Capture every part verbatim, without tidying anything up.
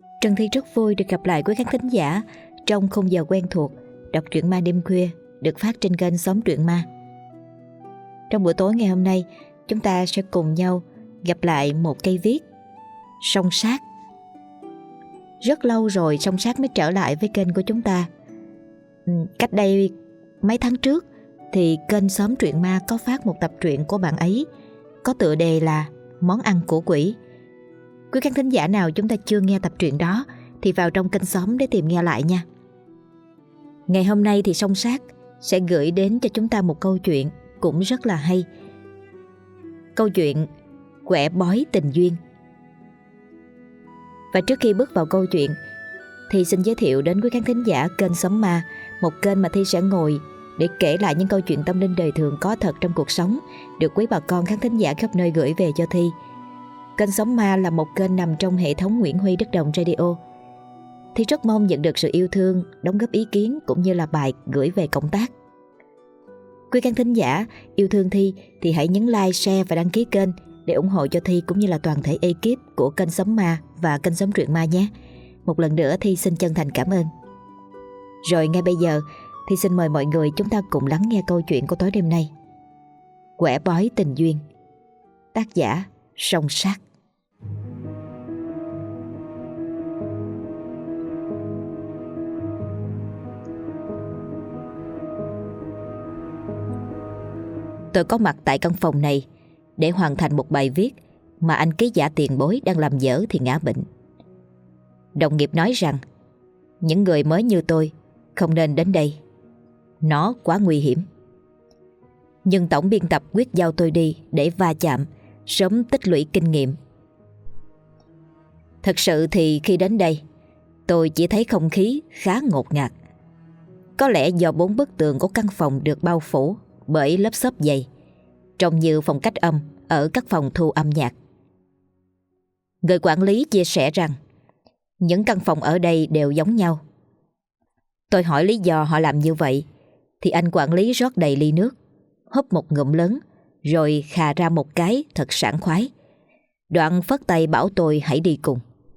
Trần Thi rất vui được gặp lại quý khán thính giả trong khung giờ quen thuộc đọc truyện ma đêm khuya được phát trên kênh Xóm Truyện Ma. Trong buổi tối ngày hôm nay, chúng ta sẽ cùng nhau gặp lại một cây viết Song Sát. Rất lâu rồi Song Sát mới trở lại với kênh của chúng ta. Cách đây mấy tháng trước thì kênh Xóm Truyện Ma có phát một tập truyện của bạn ấy có tựa đề là Món Ăn Của Quỷ. Quý khán thính giả nào chúng ta chưa nghe tập truyện đó thì vào trong kênh Xóm để tìm nghe lại nha. Ngày hôm nay thì Song Sát sẽ gửi đến cho chúng ta một câu chuyện cũng rất là hay. Câu chuyện Quẻ Bói Tình Duyên. Và trước khi bước vào câu chuyện thì xin giới thiệu đến quý khán thính giả kênh Xóm Ma, một kênh mà Thi sẽ ngồi để kể lại những câu chuyện tâm linh đời thường có thật trong cuộc sống được quý bà con khán thính giả khắp nơi gửi về cho Thi. Kênh Xóm Ma là một kênh nằm trong hệ thống Nguyễn Huy Đất Đồng Radio. Thi rất mong nhận được sự yêu thương, đóng góp ý kiến cũng như là bài gửi về cộng tác. Quý khán thính giả yêu thương Thi thì hãy nhấn like, share và đăng ký kênh để ủng hộ cho Thi cũng như là toàn thể ekip của kênh Xóm Ma và kênh Xóm Truyện Ma nhé. Một lần nữa Thi xin chân thành cảm ơn. Rồi ngay bây giờ Thi xin mời mọi người chúng ta cùng lắng nghe câu chuyện của tối đêm nay. Quẻ Bói Tình Duyên. Tác giả Song Sát. Tôi có mặt tại căn phòng này để hoàn thành một bài viết mà anh ký giả tiền bối đang làm dở thì ngã bệnh. Đồng nghiệp nói rằng những người mới như tôi không nên đến đây, nó quá nguy hiểm. Nhưng tổng biên tập quyết giao tôi đi để va chạm, sớm tích lũy kinh nghiệm. Thật sự thì khi đến đây, tôi chỉ thấy không khí khá ngột ngạt. Có lẽ do bốn bức tường của căn phòng được bao phủ bởi lớp xốp dày, trông như phòng cách âm ở các phòng thu âm nhạc. Người quản lý chia sẻ rằng những căn phòng ở đây đều giống nhau. Tôi hỏi lý do họ làm như vậy thì anh quản lý rót đầy ly nước, húp một ngụm lớn rồi khà ra một cái thật sảng khoái. Đoạn phất tay bảo tôi hãy đi cùng.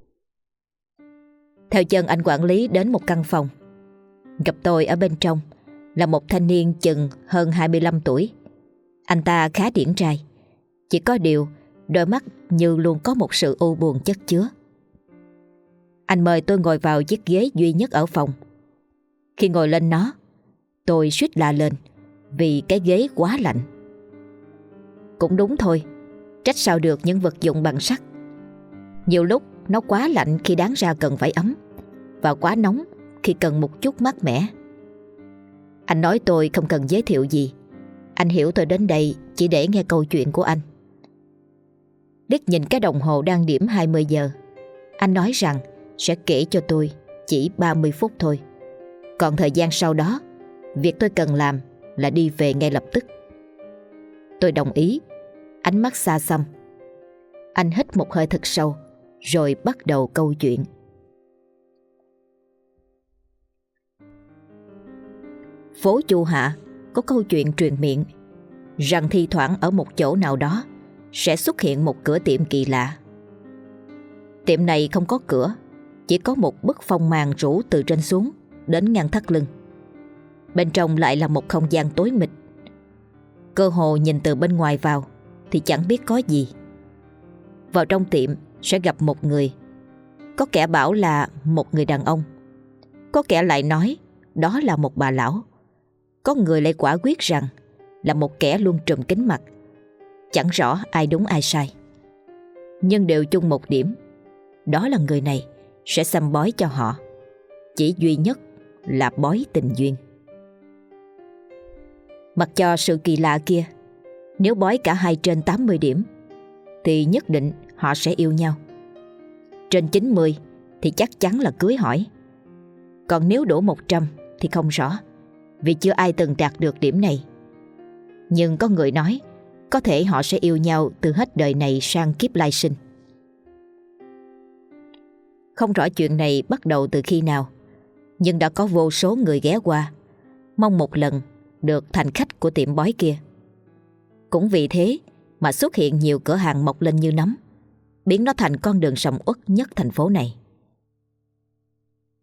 Theo chân anh quản lý đến một căn phòng. Gặp tôi ở bên trong là một thanh niên chừng hơn hai mươi lăm tuổi. Anh ta khá điển trai, chỉ có điều đôi mắt như luôn có một sự u buồn chất chứa. Anh mời tôi ngồi vào chiếc ghế duy nhất ở phòng. Khi ngồi lên nó, tôi suýt la lên vì cái ghế quá lạnh. Cũng đúng thôi, trách sao được những vật dụng bằng sắt. Nhiều lúc nó quá lạnh khi đáng ra cần phải ấm, và quá nóng khi cần một chút mát mẻ. Anh nói tôi không cần giới thiệu gì. Anh hiểu tôi đến đây chỉ để nghe câu chuyện của anh. Liếc nhìn cái đồng hồ đang điểm hai mươi giờ, anh nói rằng sẽ kể cho tôi chỉ ba mươi phút thôi. Còn thời gian sau đó, việc tôi cần làm là đi về ngay lập tức. Tôi đồng ý, ánh mắt xa xăm. Anh hít một hơi thật sâu rồi bắt đầu câu chuyện. Phố Chu Hạ có câu chuyện truyền miệng rằng thi thoảng ở một chỗ nào đó sẽ xuất hiện một cửa tiệm kỳ lạ. Tiệm này không có cửa, chỉ có một bức phong màn rủ từ trên xuống đến ngang thắt lưng. Bên trong lại là một không gian tối mịt. Cơ hồ nhìn từ bên ngoài vào thì chẳng biết có gì. Vào trong tiệm sẽ gặp một người. Có kẻ bảo là một người đàn ông, có kẻ lại nói đó là một bà lão, có người lại quả quyết rằng là một kẻ luôn trùm kính mặt. Chẳng rõ ai đúng ai sai, nhưng đều chung một điểm, đó là người này sẽ xăm bói cho họ. Chỉ duy nhất là bói tình duyên. Mặc cho sự kỳ lạ kia, nếu bói cả hai trên tám mươi điểm thì nhất định họ sẽ yêu nhau. Trên chín mươi thì chắc chắn là cưới hỏi. Còn nếu đủ một trăm thì không rõ, vì chưa ai từng đạt được điểm này. Nhưng có người nói có thể họ sẽ yêu nhau từ hết đời này sang kiếp lai sinh. Không rõ chuyện này bắt đầu từ khi nào, nhưng đã có vô số người ghé qua, mong một lần được thành khách của tiệm bói kia. Cũng vì thế mà xuất hiện nhiều cửa hàng mọc lên như nấm, biến nó thành con đường sầm uất nhất thành phố này.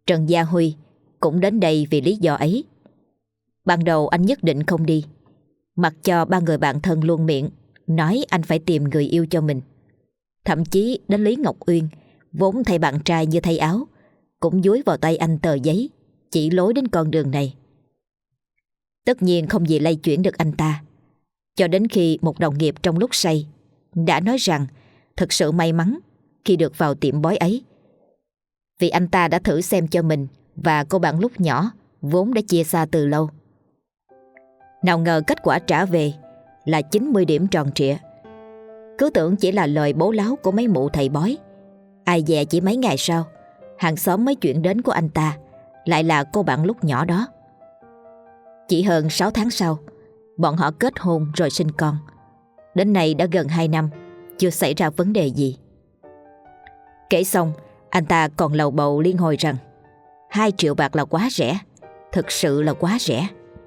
Trần Gia Huy cũng đến đây vì lý do ấy. Ban đầu anh nhất định không đi, mặc cho ba người bạn thân luôn miệng nói anh phải tìm người yêu cho mình. Thậm chí đến Lý Ngọc Uyên, vốn thay bạn trai như thay áo, cũng dúi vào tay anh tờ giấy chỉ lối đến con đường này. Tất nhiên không gì lay chuyển được anh ta, cho đến khi một đồng nghiệp trong lúc say đã nói rằng thực sự may mắn khi được vào tiệm bói ấy, vì anh ta đã thử xem cho mình và cô bạn lúc nhỏ vốn đã chia xa từ lâu. Nào ngờ kết quả trả về là chín mươi điểm tròn trịa. Cứ tưởng chỉ là lời bố láo của mấy mụ thầy bói, ai dè chỉ mấy ngày sau, hàng xóm mới chuyển đến của anh ta lại là cô bạn lúc nhỏ đó. Chỉ hơn sáu tháng sau, bọn họ kết hôn rồi sinh con. Đến nay đã gần hai năm, chưa xảy ra vấn đề gì. Kể xong, anh ta còn lầu bầu liên hồi rằng hai triệu bạc là quá rẻ, thực sự là quá rẻ.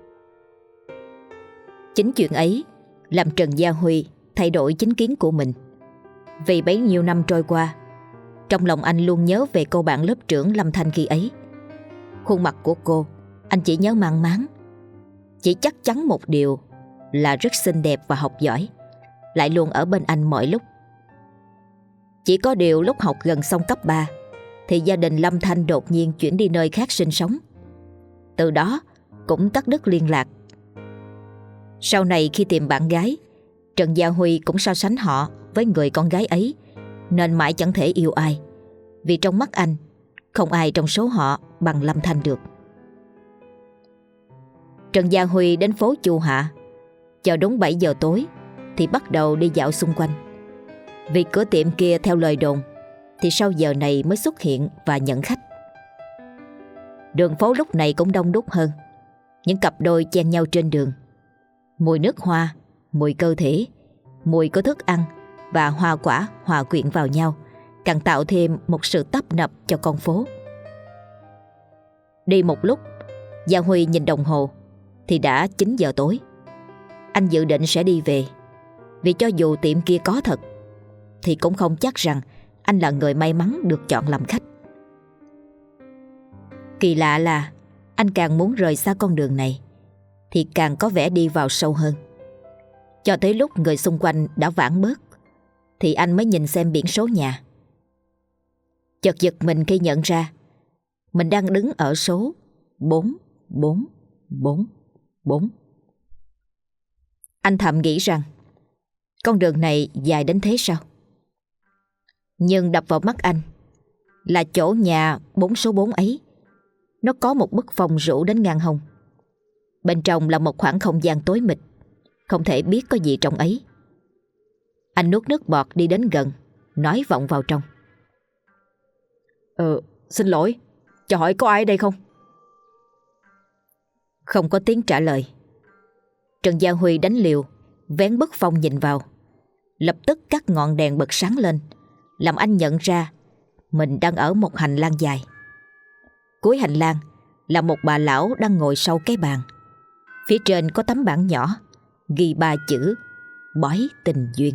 Chính chuyện ấy làm Trần Gia Huy thay đổi chính kiến của mình. Vì bấy nhiêu năm trôi qua, trong lòng anh luôn nhớ về cô bạn lớp trưởng Lâm Thanh khi ấy. Khuôn mặt của cô anh chỉ nhớ mang máng, chỉ chắc chắn một điều là rất xinh đẹp và học giỏi, lại luôn ở bên anh mọi lúc. Chỉ có điều lúc học gần xong cấp ba thì gia đình Lâm Thanh đột nhiên chuyển đi nơi khác sinh sống. Từ đó cũng cắt đứt liên lạc. Sau này khi tìm bạn gái, Trần Gia Huy cũng so sánh họ với người con gái ấy, nên mãi chẳng thể yêu ai, vì trong mắt anh không ai trong số họ bằng Lâm Thanh được. Trần Gia Huy đến phố Chu Hạ, chờ đúng bảy giờ tối thì bắt đầu đi dạo xung quanh. Vì cửa tiệm kia theo lời đồn thì sau giờ này mới xuất hiện và nhận khách. Đường phố lúc này cũng đông đúc hơn, những cặp đôi chen nhau trên đường. Mùi nước hoa, mùi cơ thể, mùi của thức ăn và hoa quả hòa quyện vào nhau, càng tạo thêm một sự tấp nập cho con phố. Đi một lúc, Gia Huy nhìn đồng hồ thì đã chín giờ tối. Anh dự định sẽ đi về, vì cho dù tiệm kia có thật thì cũng không chắc rằng anh là người may mắn được chọn làm khách. Kỳ lạ là anh càng muốn rời xa con đường này thì càng có vẻ đi vào sâu hơn. Cho tới lúc người xung quanh đã vãn bớt thì anh mới nhìn xem biển số nhà. Chợt giật mình khi nhận ra mình đang đứng ở số bốn bốn bốn bốn. Anh thầm nghĩ rằng con đường này dài đến thế sao? Nhưng đập vào mắt anh là chỗ nhà bốn số bốn ấy, nó có một bức phòng rũ đến ngang hông. Bên trong là một khoảng không gian tối mịt, không thể biết có gì trong ấy. Anh nuốt nước bọt đi đến gần, nói vọng vào trong: Ờ, xin lỗi, cho hỏi có ai ở đây không? Không có tiếng trả lời. Trần Gia Huy đánh liều, vén bức phòng nhìn vào. Lập tức các ngọn đèn bật sáng lên, làm anh nhận ra mình đang ở một hành lang dài. Cuối hành lang là một bà lão đang ngồi sau cái bàn. Phía trên có tấm bảng nhỏ ghi ba chữ bói tình duyên.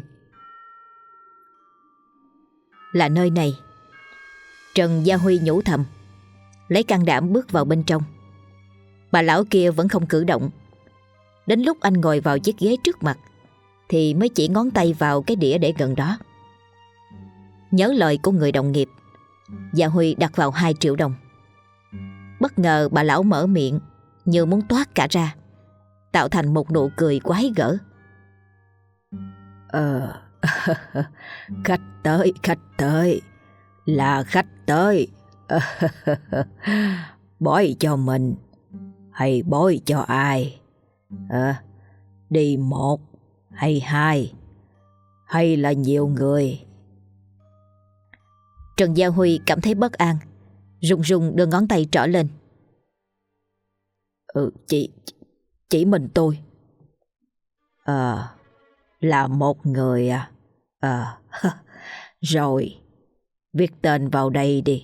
Là nơi này. Trần Gia Huy nhủ thầm, lấy can đảm bước vào bên trong. Bà lão kia vẫn không cử động. Đến lúc anh ngồi vào chiếc ghế trước mặt thì mới chỉ ngón tay vào cái đĩa để gần đó. Nhớ lời của người đồng nghiệp, Gia Huy đặt vào hai triệu đồng. Bất ngờ bà lão mở miệng như muốn toát cả ra, tạo thành một nụ cười quái gở. Ờ, khách tới, khách tới, là khách tới. Bói cho mình hay bói cho ai? À, đi một hay hai, hay là nhiều người? Trần Gia Huy cảm thấy bất an, run run đưa ngón tay trỏ lên. Ừ, chỉ, chỉ mình tôi. Ờ, là một người à? Ờ, rồi, viết tên vào đây đi.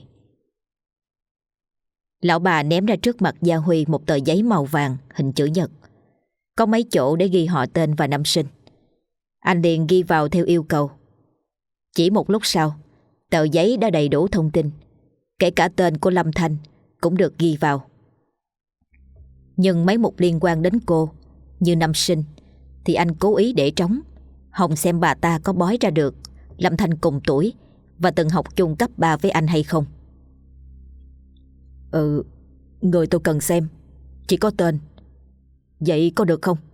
Lão bà ném ra trước mặt Gia Huy một tờ giấy màu vàng hình chữ nhật, có mấy chỗ để ghi họ tên và năm sinh. Anh liền ghi vào theo yêu cầu. Chỉ một lúc sau, tờ giấy đã đầy đủ thông tin, kể cả tên của Lâm Thanh cũng được ghi vào. Nhưng mấy mục liên quan đến cô như năm sinh thì anh cố ý để trống, hòng xem bà ta có bói ra được Lâm Thanh cùng tuổi và từng học chung cấp ba với anh hay không. Ừ, người tôi cần xem chỉ có tên. Vậy có được không?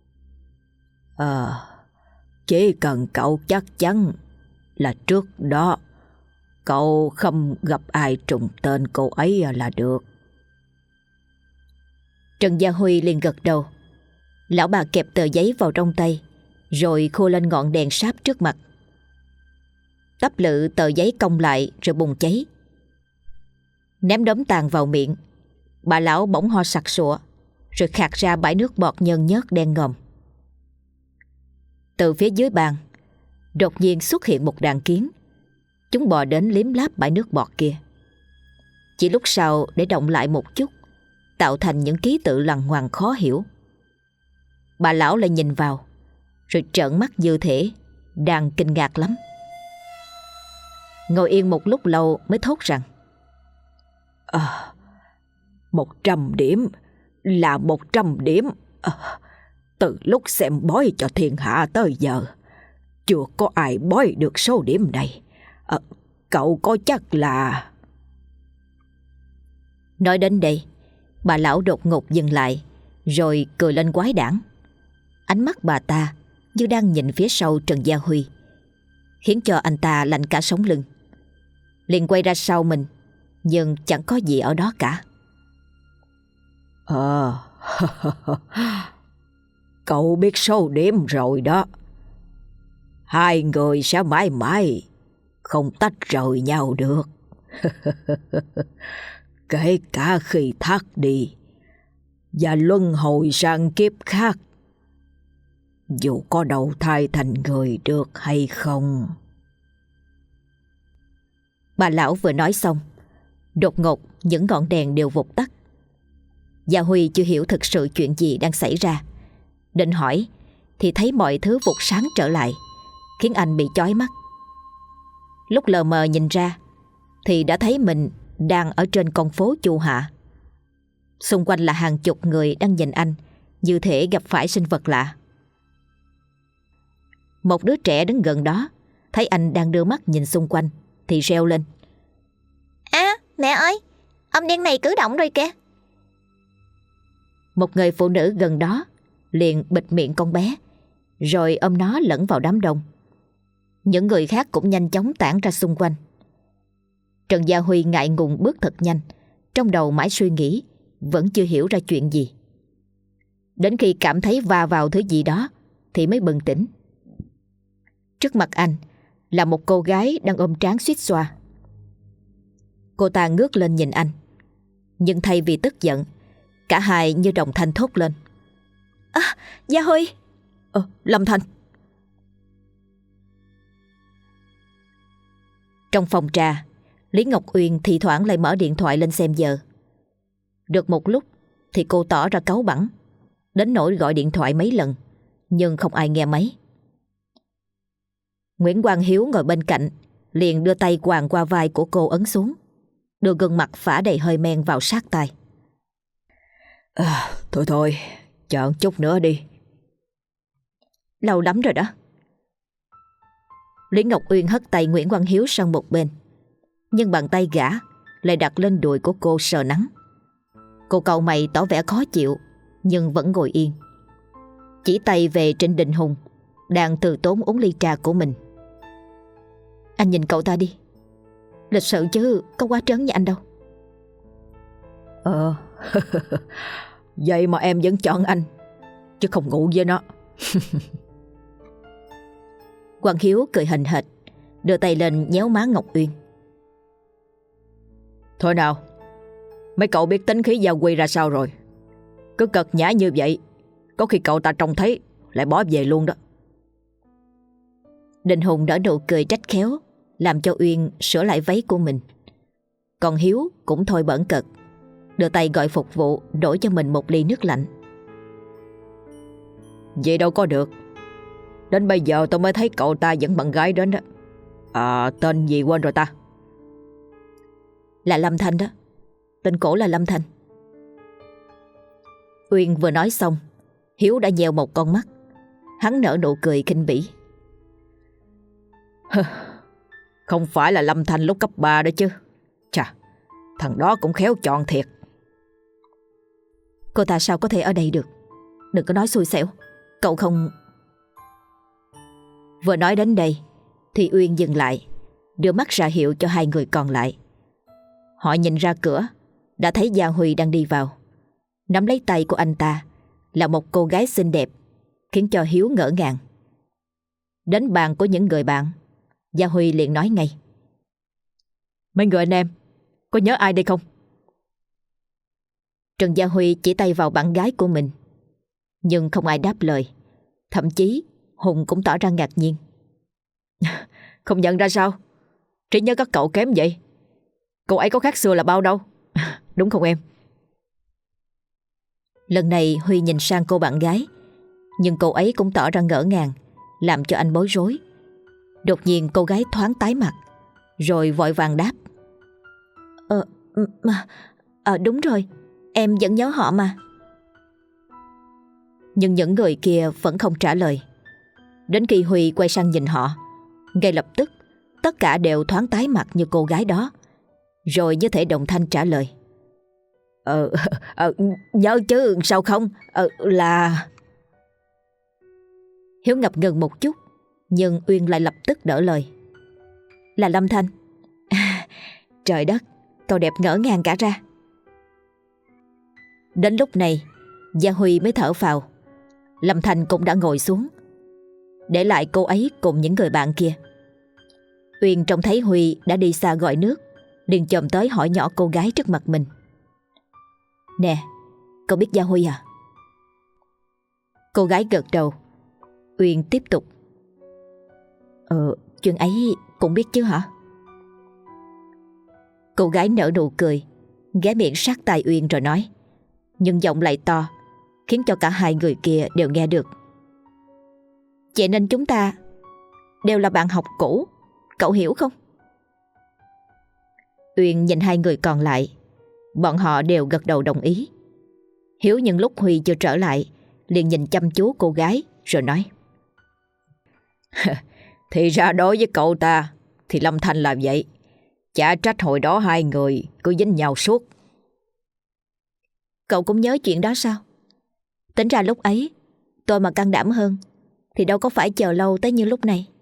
Ờ, chỉ cần cậu chắc chắn là trước đó cậu không gặp ai trùng tên cô ấy là được. Trần Gia Huy liền gật đầu. Lão bà kẹp tờ giấy vào trong tay, rồi khô lên ngọn đèn sáp trước mặt. Tấp lự tờ giấy cong lại rồi bùng cháy. Ném đống tàn vào miệng, bà lão bỗng ho sặc sụa, rồi khạc ra bãi nước bọt nhơn nhớt đen ngòm. Từ phía dưới bàn đột nhiên xuất hiện một đàn kiến. Chúng bò đến liếm láp bãi nước bọt kia. Chỉ lúc sau để động lại một chút, tạo thành những ký tự lằng ngoằng khó hiểu. Bà lão lại nhìn vào, rồi trợn mắt như thể đang kinh ngạc lắm. Ngồi yên một lúc lâu mới thốt rằng: À, một trăm điểm là một trăm điểm. À, từ lúc xem bói cho thiên hạ tới giờ, chưa có ai bói được số điểm này. À, cậu có chắc là... Nói đến đây, bà lão đột ngột dừng lại, rồi cười lên quái đản. Ánh mắt bà ta như đang nhìn phía sau Trần Gia Huy, khiến cho anh ta lạnh cả sống lưng. Liền quay ra sau mình, nhưng chẳng có gì ở đó cả. Ờ, cậu biết số điểm rồi đó. Hai người sẽ mãi mãi không tách rời nhau được. Kể cả khi thác đi và luân hồi sang kiếp khác, dù có đầu thai thành người được hay không. Bà lão vừa nói xong, đột ngột những ngọn đèn đều vụt tắt. Gia Huy chưa hiểu thực sự chuyện gì đang xảy ra, định hỏi thì thấy mọi thứ vụt sáng trở lại, khiến anh bị chói mắt. Lúc lờ mờ nhìn ra thì đã thấy mình đang ở trên con phố Chu Hạ. Xung quanh là hàng chục người đang nhìn anh như thể gặp phải sinh vật lạ. Một đứa trẻ đứng gần đó thấy anh đang đưa mắt nhìn xung quanh thì reo lên: À, mẹ ơi, ông đen này cử động rồi kìa. Một người phụ nữ gần đó liền bịt miệng con bé, rồi ôm nó lẫn vào đám đông. Những người khác cũng nhanh chóng tản ra xung quanh. Trần Gia Huy ngại ngùng bước thật nhanh, trong đầu mãi suy nghĩ, vẫn chưa hiểu ra chuyện gì. Đến khi cảm thấy va vào thứ gì đó thì mới bừng tỉnh. Trước mặt anh là một cô gái đang ôm trán suýt xoa. Cô ta ngước lên nhìn anh, nhưng thay vì tức giận, cả hai như đồng thanh thốt lên: À, Gia Huy! Ờ, Lâm Thanh! Trong phòng trà, Lý Ngọc Uyên thì thoảng lại mở điện thoại lên xem giờ. Được một lúc thì cô tỏ ra cáu bẳn, đến nỗi gọi điện thoại mấy lần nhưng không ai nghe máy. Nguyễn Quang Hiếu ngồi bên cạnh liền đưa tay quàng qua vai của cô ấn xuống, đưa gương mặt phả đầy hơi men vào sát tai. À, thôi thôi, chờ chút nữa đi. Lâu lắm rồi đó. Lý Ngọc Uyên hất tay Nguyễn Quang Hiếu sang một bên, nhưng bàn tay gã lại đặt lên đùi của cô sờ nắng. Cô cau mày tỏ vẻ khó chịu, nhưng vẫn ngồi yên, chỉ tay về Trịnh Đình Hùng đang từ tốn uống ly trà của mình. Anh nhìn cậu ta đi, lịch sự chứ có quá trớn như anh đâu. Ờ vậy mà em vẫn chọn anh, chứ không ngủ với nó. Quang Hiếu cười hềnh hệt, đưa tay lên nhéo má Ngọc Uyên. Thôi nào, mấy cậu biết tính khí Gia Huy ra sao rồi. Cứ cợt nhã như vậy, có khi cậu ta trông thấy lại bỏ về luôn đó. Đình Hùng nở nụ cười trách khéo, làm cho Uyên sửa lại váy của mình. Còn Hiếu cũng thôi bỡn cợt, đưa tay gọi phục vụ đổ cho mình một ly nước lạnh. Vậy đâu có được, đến bây giờ tôi mới thấy cậu ta dẫn bạn gái đến đó. À, tên gì quên rồi ta? Là Lâm Thanh đó. tên cổ là Lâm Thành. Uyên vừa nói xong, Hiếu đã nheo một con mắt. Hắn nở nụ cười khinh bỉ. Không phải là Lâm Thành lúc cấp ba đó chứ. Chà, thằng đó cũng khéo chọn thiệt. Cô ta sao có thể ở đây được? Đừng có nói xui xẻo. Cậu không... Vừa nói đến đây thì Uyên dừng lại, đưa mắt ra hiệu cho hai người còn lại. Họ nhìn ra cửa, đã thấy Gia Huy đang đi vào. Nắm lấy tay của anh ta là một cô gái xinh đẹp, khiến cho Hiếu ngỡ ngàng. Đến bàn của những người bạn, Gia Huy liền nói ngay: Mấy người anh em, có nhớ ai đây không? Trần Gia Huy chỉ tay vào bạn gái của mình, nhưng không ai đáp lời. Thậm chí Hùng cũng tỏ ra ngạc nhiên. Không nhận ra sao? Trí nhớ các cậu kém vậy. Cô ấy có khác xưa là bao đâu. Đúng không em? Lần này Huy nhìn sang cô bạn gái, nhưng cô ấy cũng tỏ ra ngỡ ngàng, làm cho anh bối rối. Đột nhiên cô gái thoáng tái mặt, rồi vội vàng đáp: Ờ, mà, à, đúng rồi, em vẫn nhớ họ mà. Nhưng những người kia vẫn không trả lời. Đến khi Huy quay sang nhìn họ, ngay lập tức tất cả đều thoáng tái mặt như cô gái đó, rồi như thể đồng thanh trả lời: Ờ, ờ nhớ chứ sao không, ờ, là... Hiếu ngập ngừng một chút, nhưng Uyên lại lập tức đỡ lời: Là Lâm Thanh. À, trời đất, cậu đẹp ngỡ ngàng cả ra. Đến lúc này Gia Huy mới thở phào. Lâm Thanh cũng đã ngồi xuống, để lại cô ấy cùng những người bạn kia. Uyên trông thấy Huy đã đi xa gọi nước, liền chồm tới hỏi nhỏ cô gái trước mặt mình: Nè, cậu biết Gia Huy à? Cô gái gật đầu. Uyên tiếp tục: Ờ, chuyện ấy cũng biết chứ hả? Cô gái nở nụ cười, ghé miệng sát tai Uyên rồi nói, nhưng giọng lại to, khiến cho cả hai người kia đều nghe được: Vậy nên chúng ta đều là bạn học cũ, cậu hiểu không? Uyên nhìn hai người còn lại, bọn họ đều gật đầu đồng ý. Hiếu nhân lúc Huy chưa trở lại, liền nhìn chăm chú cô gái rồi nói: Thì ra đối với cậu ta thì Lâm Thanh làm vậy. Chả trách hồi đó hai người cứ dính nhau suốt. Cậu cũng nhớ chuyện đó sao? Tính ra lúc ấy tôi mà can đảm hơn thì đâu có phải chờ lâu tới như lúc này.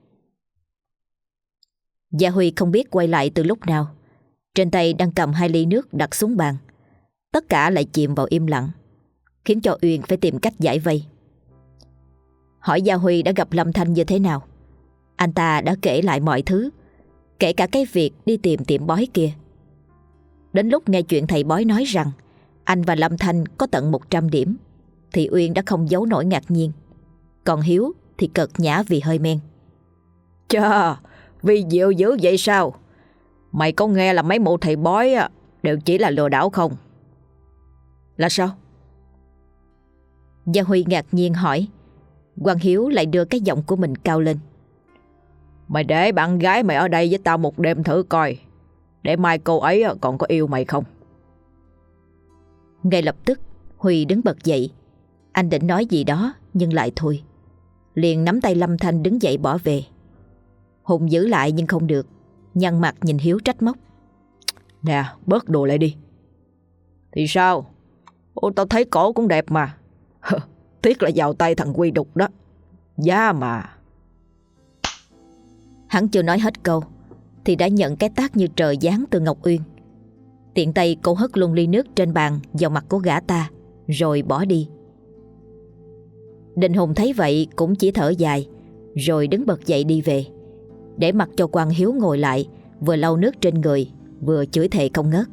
Gia Huy không biết quay lại từ lúc nào, trên tay đang cầm hai ly nước đặt xuống bàn. Tất cả lại chìm vào im lặng, khiến cho Uyên phải tìm cách giải vây. Hỏi Gia Huy đã gặp Lâm Thanh như thế nào. Anh ta đã kể lại mọi thứ, kể cả cái việc đi tìm tiệm bói kia. Đến lúc nghe chuyện thầy bói nói rằng anh và Lâm Thanh có tận một trăm điểm, thì Uyên đã không giấu nổi ngạc nhiên. Còn Hiếu thì cợt nhã vì hơi men. Chà, vi diệu dữ vậy sao? Mày có nghe là mấy mụ thầy bói đều chỉ là lừa đảo không? Là sao? Gia Huy ngạc nhiên hỏi. Quang Hiếu lại đưa cái giọng của mình cao lên: Mày để bạn gái mày ở đây với tao một đêm thử coi, để mai cô ấy còn có yêu mày không. Ngay lập tức Huy đứng bật dậy. Anh định nói gì đó nhưng lại thôi, liền nắm tay Lâm Thanh đứng dậy bỏ về. Hùng giữ lại nhưng không được, nhăn mặt nhìn Hiếu trách móc: Nè, bớt đồ lại đi. Thì sao? Ô, tao thấy cổ cũng đẹp mà. Tiếc là vào tay thằng Quy Đục đó. Giá mà. Hắn chưa nói hết câu thì đã nhận cái tát như trời giáng từ Ngọc Uyên. Tiện tay cô hất luôn ly nước trên bàn vào mặt của gã ta, rồi bỏ đi. Đình Hùng thấy vậy cũng chỉ thở dài, rồi đứng bật dậy đi về, để mặc cho Quang Hiếu ngồi lại, vừa lau nước trên người, vừa chửi thề không ngớt.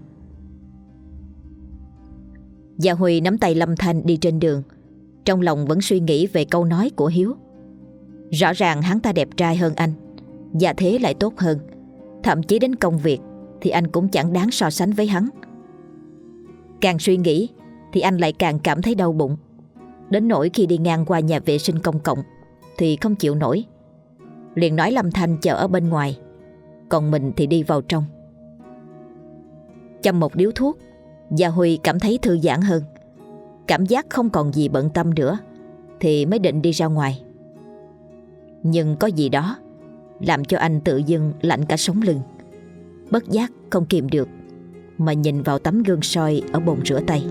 Gia Huy nắm tay Lâm Thanh đi trên đường, trong lòng vẫn suy nghĩ về câu nói của Hiếu. Rõ ràng hắn ta đẹp trai hơn anh, gia thế lại tốt hơn, thậm chí đến công việc thì anh cũng chẳng đáng so sánh với hắn. Càng suy nghĩ thì anh lại càng cảm thấy đau bụng, đến nỗi khi đi ngang qua nhà vệ sinh công cộng thì không chịu nổi, liền nói Lâm Thanh chờ ở bên ngoài, còn mình thì đi vào trong. Châm một điếu thuốc, Gia Huy cảm thấy thư giãn hơn, cảm giác không còn gì bận tâm nữa, thì mới định đi ra ngoài. Nhưng có gì đó làm cho anh tự dưng lạnh cả sống lưng. Bất giác không kìm được mà nhìn vào tấm gương soi ở bồn rửa tay.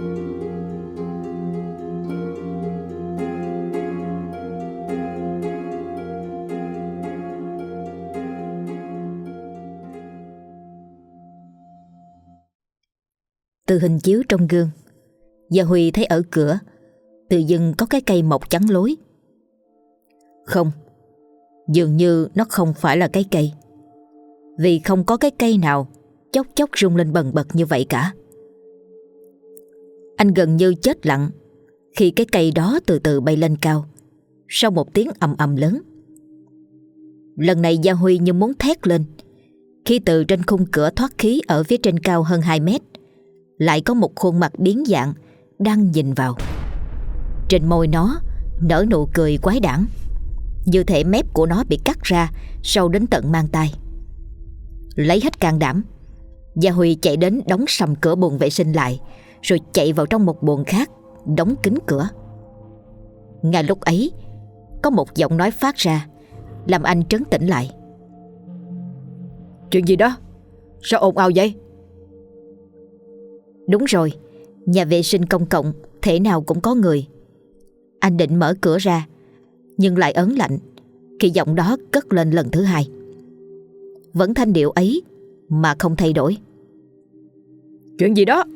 Từ hình chiếu trong gương, Gia Huy thấy ở cửa tự dưng có cái cây mọc chắn lối. Không, dường như nó không phải là cái cây, vì không có cái cây nào chốc chốc rung lên bần bật như vậy cả. Anh gần như chết lặng khi cái cây đó từ từ bay lên cao sau một tiếng ầm ầm lớn. Lần này Gia Huy như muốn thét lên khi từ trên khung cửa thoát khí ở phía trên cao hơn hai mét lại có một khuôn mặt biến dạng đang nhìn vào. Trên môi nó nở nụ cười quái đản, như thể mép của nó bị cắt ra sâu đến tận mang tai. Lấy hết can đảm, Gia Huy chạy đến đóng sầm cửa bồn vệ sinh lại, rồi chạy vào trong một bồn khác đóng kín cửa. Ngay lúc ấy, có một giọng nói phát ra làm anh trấn tĩnh lại. Chuyện gì đó? Sao ồn ào vậy? Đúng rồi, nhà vệ sinh công cộng thể nào cũng có người. Anh định mở cửa ra, nhưng lại ớn lạnh khi giọng đó cất lên lần thứ hai. Vẫn thanh điệu ấy mà không thay đổi. Chuyện gì đó?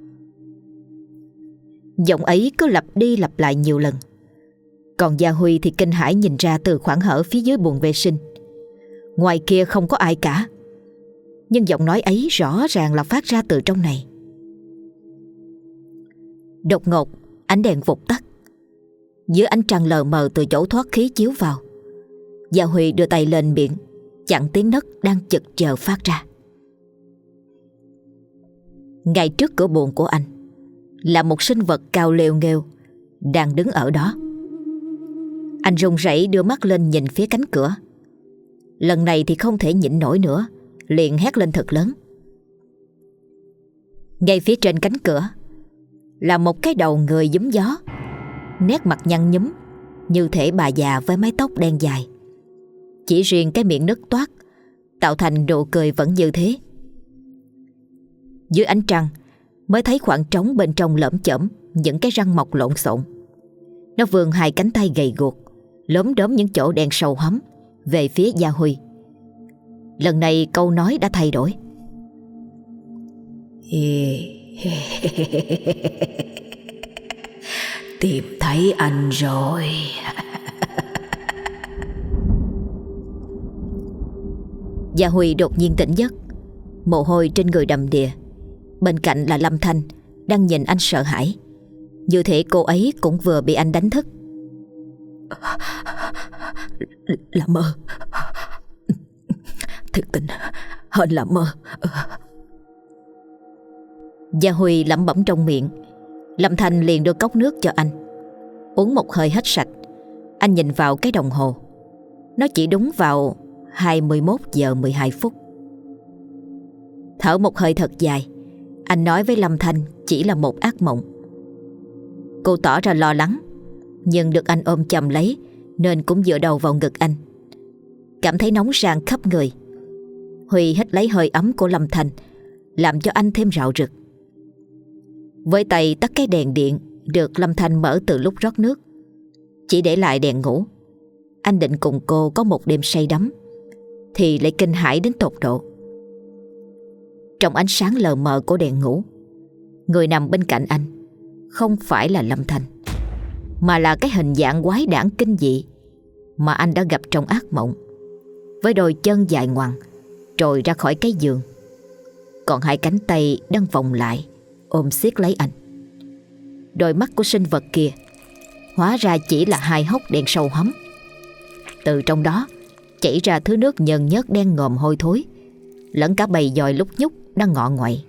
Giọng ấy cứ lặp đi lặp lại nhiều lần. Còn Gia Huy thì kinh hãi nhìn ra từ khoảng hở phía dưới bồn vệ sinh. Ngoài kia không có ai cả, nhưng giọng nói ấy rõ ràng là phát ra từ trong này. Đột ngột, ánh đèn vụt tắt. Dưới ánh trăng lờ mờ từ chỗ thoát khí chiếu vào, Gia Huy đưa tay lên miệng chặn tiếng nấc đang chực chờ phát ra. Ngay trước cửa buồng của anh là một sinh vật cao lêu nghêu đang đứng ở đó. Anh run rẩy đưa mắt lên nhìn phía cánh cửa. Lần này thì không thể nhịn nổi nữa, liền hét lên thật lớn. Ngay phía trên cánh cửa là một cái đầu người giúm gió, nét mặt nhăn nhúm như thể bà già với mái tóc đen dài. Chỉ riêng cái miệng nứt toát tạo thành nụ cười vẫn như thế. Dưới ánh trăng mới thấy khoảng trống bên trong lởm chởm những cái răng mọc lộn xộn. Nó vươn hai cánh tay gầy guộc, lốm đốm những chỗ đen sâu hóm về phía Gia Huy. Lần này câu nói đã thay đổi. Tìm thấy anh rồi. Gia Huy đột nhiên tỉnh giấc, mồ hôi trên người đầm đìa. Bên cạnh là Lâm Thanh đang nhìn anh sợ hãi, như thể cô ấy cũng vừa bị anh đánh thức. Là mơ, thực tình hên là mơ. Gia Huy lẩm bẩm trong miệng. Lâm Thanh liền đưa cốc nước cho anh. Uống một hơi hết sạch, anh nhìn vào cái đồng hồ. Nó chỉ đúng vào hai mươi mốt giờ mười hai phút. Thở một hơi thật dài, anh nói với Lâm Thanh chỉ là một ác mộng. Cô tỏ ra lo lắng, nhưng được anh ôm chầm lấy nên cũng dựa đầu vào ngực anh. Cảm thấy nóng rang khắp người. Huy hít lấy hơi ấm của Lâm Thanh, làm cho anh thêm rạo rực. Với tay tắt cái đèn điện được Lâm Thanh mở từ lúc rót nước, chỉ để lại đèn ngủ. Anh định cùng cô có một đêm say đắm, thì lại kinh hãi đến tột độ. Trong ánh sáng lờ mờ của đèn ngủ, người nằm bên cạnh anh không phải là Lâm Thanh, mà là cái hình dạng quái đản kinh dị mà anh đã gặp trong ác mộng, với đôi chân dài ngoằng trồi ra khỏi cái giường, còn hai cánh tay đang vòng lại ôm siết lấy anh. Đôi mắt của sinh vật kia hóa ra chỉ là hai hốc đen sâu hóm. Từ trong đó chảy ra thứ nước nhờn nhớt đen ngòm hôi thối, lẫn cả bầy dòi lúc nhúc đang ngọ ngoậy.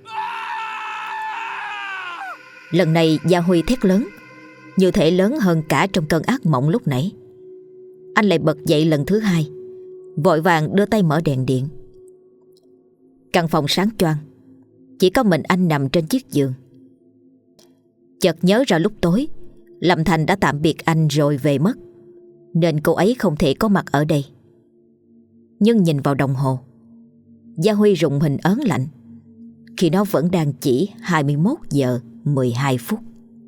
Lần này Gia Huy thét lớn, như thể lớn hơn cả trong cơn ác mộng lúc nãy. Anh lại bật dậy lần thứ hai, vội vàng đưa tay mở đèn điện. Căn phòng sáng choang, Chỉ có mình anh nằm trên chiếc giường. Chợt nhớ ra lúc tối Lâm Thành đã tạm biệt anh rồi về mất, nên cô ấy không thể có mặt ở đây. Nhưng nhìn vào đồng hồ, Gia Huy rùng mình ớn lạnh khi nó vẫn đang chỉ hai mươi mốt giờ mười hai phút.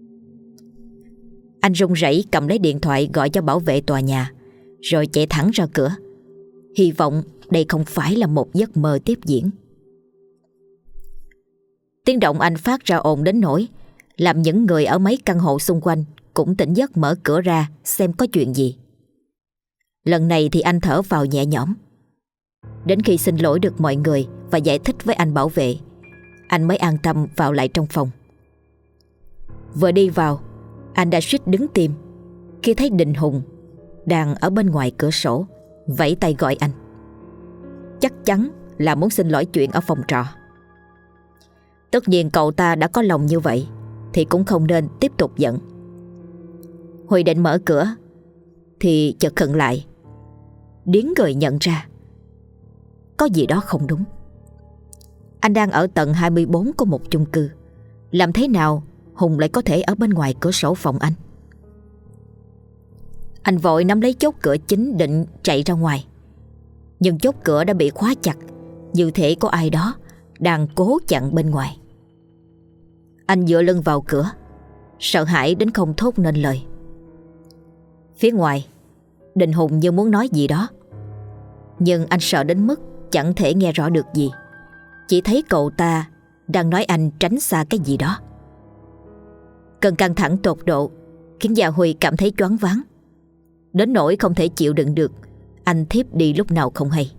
Anh run rẩy cầm lấy điện thoại gọi cho bảo vệ tòa nhà, rồi chạy thẳng ra cửa, hy vọng đây không phải là một giấc mơ tiếp diễn. Tiếng động anh phát ra ồn đến nỗi làm những người ở mấy căn hộ xung quanh cũng tỉnh giấc mở cửa ra xem có chuyện gì. Lần này thì anh thở vào nhẹ nhõm. Đến khi xin lỗi được mọi người và giải thích với anh bảo vệ, anh mới an tâm vào lại trong phòng. Vừa đi vào, anh đã suýt đứng tim khi thấy Đình Hùng đang ở bên ngoài cửa sổ vẫy tay gọi anh. Chắc chắn là muốn xin lỗi chuyện ở phòng trọ. Tất nhiên cậu ta đã có lòng như vậy thì cũng không nên tiếp tục giận. Huy định mở cửa thì chợt khựng lại, điếng người nhận ra có gì đó không đúng. Anh đang ở tầng hai mươi bốn của một chung cư, làm thế nào Hùng lại có thể ở bên ngoài cửa sổ phòng anh? Anh vội nắm lấy chốt cửa chính định chạy ra ngoài, nhưng chốt cửa đã bị khóa chặt, như thể có ai đó đang cố chặn bên ngoài. Anh dựa lưng vào cửa, sợ hãi đến không thốt nên lời. Phía ngoài, Đình Hùng như muốn nói gì đó, nhưng anh sợ đến mức chẳng thể nghe rõ được gì. Chỉ thấy cậu ta đang nói anh tránh xa cái gì đó. Cơn căng thẳng tột độ khiến Gia Huy cảm thấy choáng váng, đến nỗi không thể chịu đựng được, anh thiếp đi lúc nào không hay.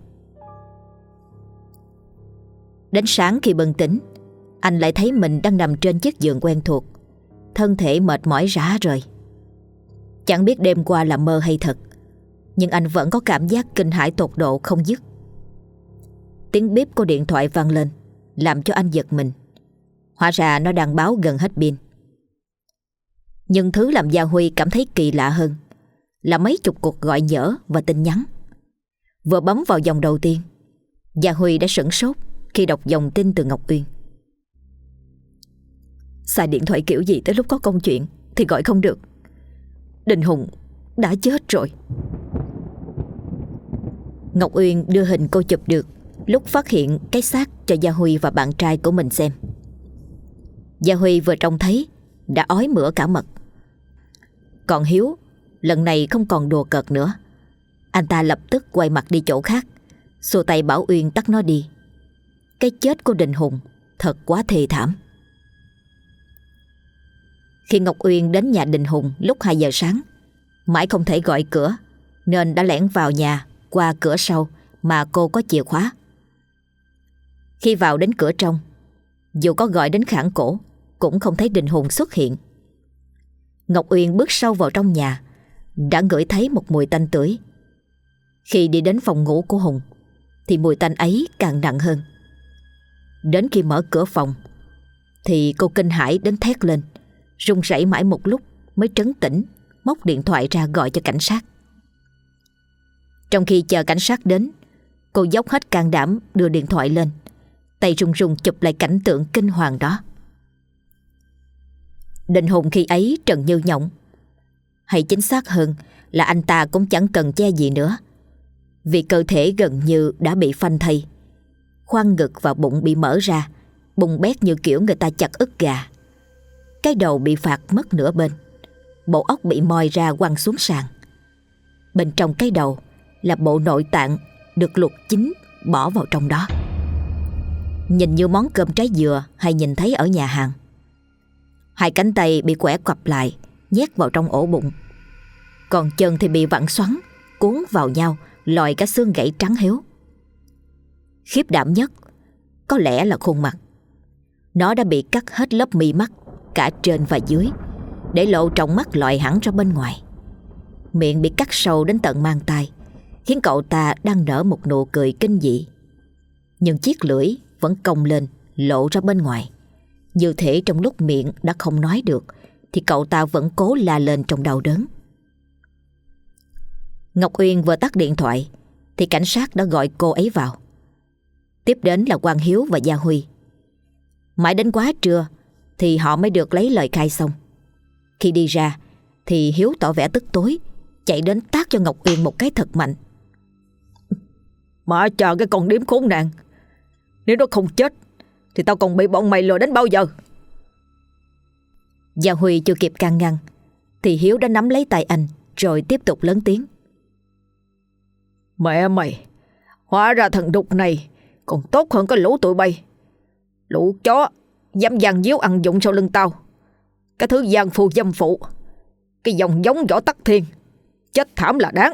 Đến sáng khi bừng tỉnh, anh lại thấy mình đang nằm trên chiếc giường quen thuộc, thân thể mệt mỏi rã rời. Chẳng biết đêm qua là mơ hay thật, nhưng anh vẫn có cảm giác kinh hãi tột độ không dứt. Tiếng bíp của điện thoại vang lên làm cho anh giật mình. Hóa ra nó đang báo gần hết pin. Nhưng thứ làm Gia Huy cảm thấy kỳ lạ hơn là mấy chục cuộc gọi nhỡ và tin nhắn. Vừa bấm vào dòng đầu tiên, Gia Huy đã sửng sốt khi đọc dòng tin từ Ngọc Uyên. Xài điện thoại kiểu gì tới lúc có công chuyện thì gọi không được. Đình Hùng đã chết rồi. Ngọc Uyên đưa hình cô chụp được lúc phát hiện cái xác cho Gia Huy và bạn trai của mình xem. Gia Huy vừa trông thấy đã ói mửa cả mật. Còn Hiếu lần này không còn đùa cợt nữa. Anh ta lập tức quay mặt đi chỗ khác, xua tay bảo Uyên tắt nó đi. Cái chết của Đình Hùng thật quá thê thảm. Khi Ngọc Uyên đến nhà Đình Hùng lúc hai giờ sáng, mãi không thể gọi cửa nên đã lẻn vào nhà qua cửa sau mà cô có chìa khóa. Khi vào đến cửa trong, dù có gọi đến khản cổ cũng không thấy Đình Hùng xuất hiện. Ngọc Uyên bước sâu vào trong nhà, đã ngửi thấy một mùi tanh tưởi. Khi đi đến phòng ngủ của Hùng thì mùi tanh ấy càng nặng hơn. Đến khi mở cửa phòng thì cô kinh hãi đến thét lên, run rẩy mãi một lúc mới trấn tĩnh, móc điện thoại ra gọi cho cảnh sát. Trong khi chờ cảnh sát đến, cô dốc hết can đảm đưa điện thoại lên, tay run run chụp lại cảnh tượng kinh hoàng đó. Đình Hùng khi ấy trần như nhộng, hay chính xác hơn là anh ta cũng chẳng cần che gì nữa, vì cơ thể gần như đã bị phanh thây. Khoang ngực và bụng bị mở ra, bung bét như kiểu người ta chặt ức gà. Cái đầu bị phạt mất nửa bên, bộ óc bị moi ra quăng xuống sàn. Bên trong cái đầu là bộ nội tạng được luộc chín bỏ vào trong đó, nhìn như món cơm trái dừa hay nhìn thấy ở nhà hàng. Hai cánh tay bị quẻ quặp lại nhét vào trong ổ bụng, còn chân thì bị vặn xoắn cuốn vào nhau, lòi cả xương gãy trắng hiếu. Khiếp đảm nhất có lẽ là khuôn mặt. Nó đã bị cắt hết lớp mi mắt cả trên và dưới, để lộ trọng mắt lòi hẳn ra bên ngoài. Miệng bị cắt sâu đến tận mang tai, khiến cậu ta đang nở một nụ cười kinh dị. Nhưng chiếc lưỡi vẫn cong lên lộ ra bên ngoài, như thể trong lúc miệng đã không nói được thì cậu ta vẫn cố la lên trong đau đớn. Ngọc Uyên vừa tắt điện thoại thì cảnh sát đã gọi cô ấy vào. Tiếp đến là Quang Hiếu và Gia Huy. Mãi đến quá trưa thì họ mới được lấy lời khai xong. Khi đi ra thì Hiếu tỏ vẻ tức tối, chạy đến tát cho Ngọc Uyên một cái thật mạnh. Mà chờ cái con điếm khốn nạn, nếu nó không chết thì tao còn bị bọn mày lừa đến bao giờ? Gia Huy chưa kịp can ngăn thì Hiếu đã nắm lấy tay anh rồi tiếp tục lớn tiếng. Mẹ mày, hóa ra thằng đục này còn tốt hơn cái lũ tụi bay. Lũ chó dám giằng díu ăn dụng sau lưng tao. Cái thứ giang phu dâm phụ, cái dòng giống Võ Tắc Thiên, chết thảm là đáng.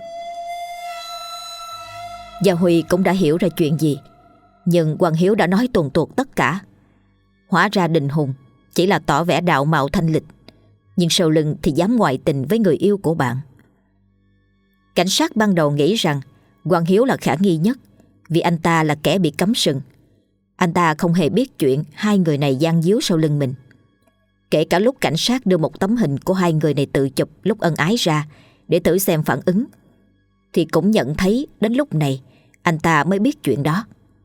Gia Huy cũng đã hiểu ra chuyện gì, nhưng Quang Hiếu đã nói tuồn tuột tất cả. Hóa ra Đình Hùng chỉ là tỏ vẻ đạo mạo thanh lịch, nhưng sau lưng thì dám ngoại tình với người yêu của bạn. Cảnh sát ban đầu nghĩ rằng Quang Hiếu là khả nghi nhất, vì anh ta là kẻ bị cấm sừng. Anh ta không hề biết chuyện hai người này gian díu sau lưng mình. Kể cả lúc cảnh sát đưa một tấm hình của hai người này tự chụp lúc ân ái ra để thử xem phản ứng, thì cũng nhận thấy đến lúc này anh ta mới biết chuyện đó.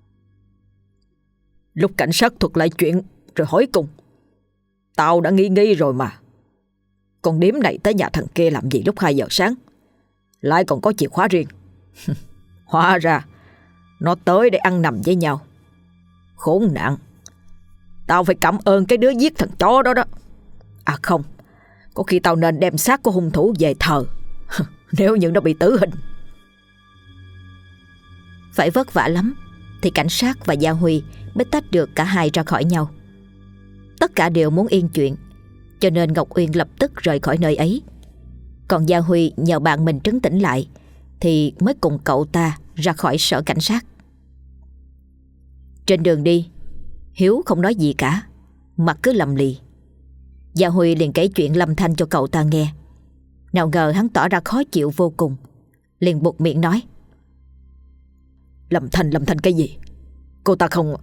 Lúc cảnh sát thuật lại chuyện rồi hỏi cùng, tao đã nghi nghi rồi mà. Con điếm này tới nhà thằng kia làm gì lúc hai giờ sáng, lại còn có chìa khóa riêng. Hóa ra nó tới để ăn nằm với nhau. Khốn nạn. Tao phải cảm ơn cái đứa giết thằng chó đó đó. À không, có khi tao nên đem xác của hung thủ về thờ. Nếu như nó bị tử hình. Phải vất vả lắm thì cảnh sát và Gia Huy mới tách được cả hai ra khỏi nhau. Tất cả đều muốn yên chuyện, cho nên Ngọc Uyên lập tức rời khỏi nơi ấy. Còn Gia Huy nhờ bạn mình trấn tĩnh lại thì mới cùng cậu ta ra khỏi sở cảnh sát. Trên đường đi, Hiếu không nói gì cả, mặt cứ lầm lì. Gia Huy liền kể chuyện Lâm Thanh cho cậu ta nghe. Nào ngờ hắn tỏ ra khó chịu vô cùng, liền buột miệng nói: Lâm Thanh, Lâm Thanh cái gì? Cô ta không...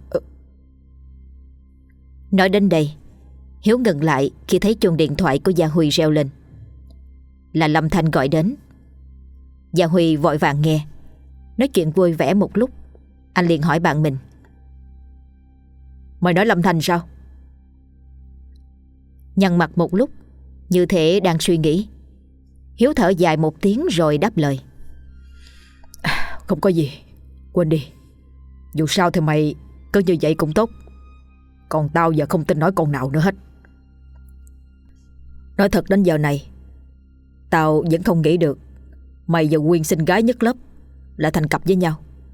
Nói đến đây, Hiếu ngừng lại khi thấy chuông điện thoại của Gia Huy reo lên. Là Lâm Thanh gọi đến. Gia Huy vội vàng nghe. Nói chuyện vui vẻ một lúc, anh liền hỏi bạn mình: Mày nói Lâm Thanh sao? Nhăn mặt một lúc, như thể đang suy nghĩ. Hiếu thở dài một tiếng rồi đáp lời: Không có gì, quên đi. Dù sao thì mày cứ như vậy cũng tốt. Còn tao giờ không tin nói con nào nữa hết. Nói thật đến giờ này, tao vẫn không nghĩ được mày và Quyên xinh gái nhất lớp lại thành cặp với nhau.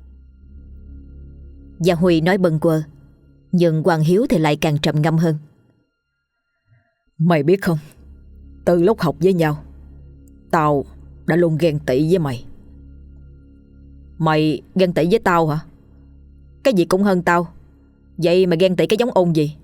Gia Huy nói bâng quơ, nhưng Quang Hiếu thì lại càng trầm ngâm hơn. Mày biết không, từ lúc học với nhau, tao đã luôn ghen tị với mày. Mày ghen tị với tao hả? Cái gì cũng hơn tao, vậy mà ghen tị cái giống ôn gì?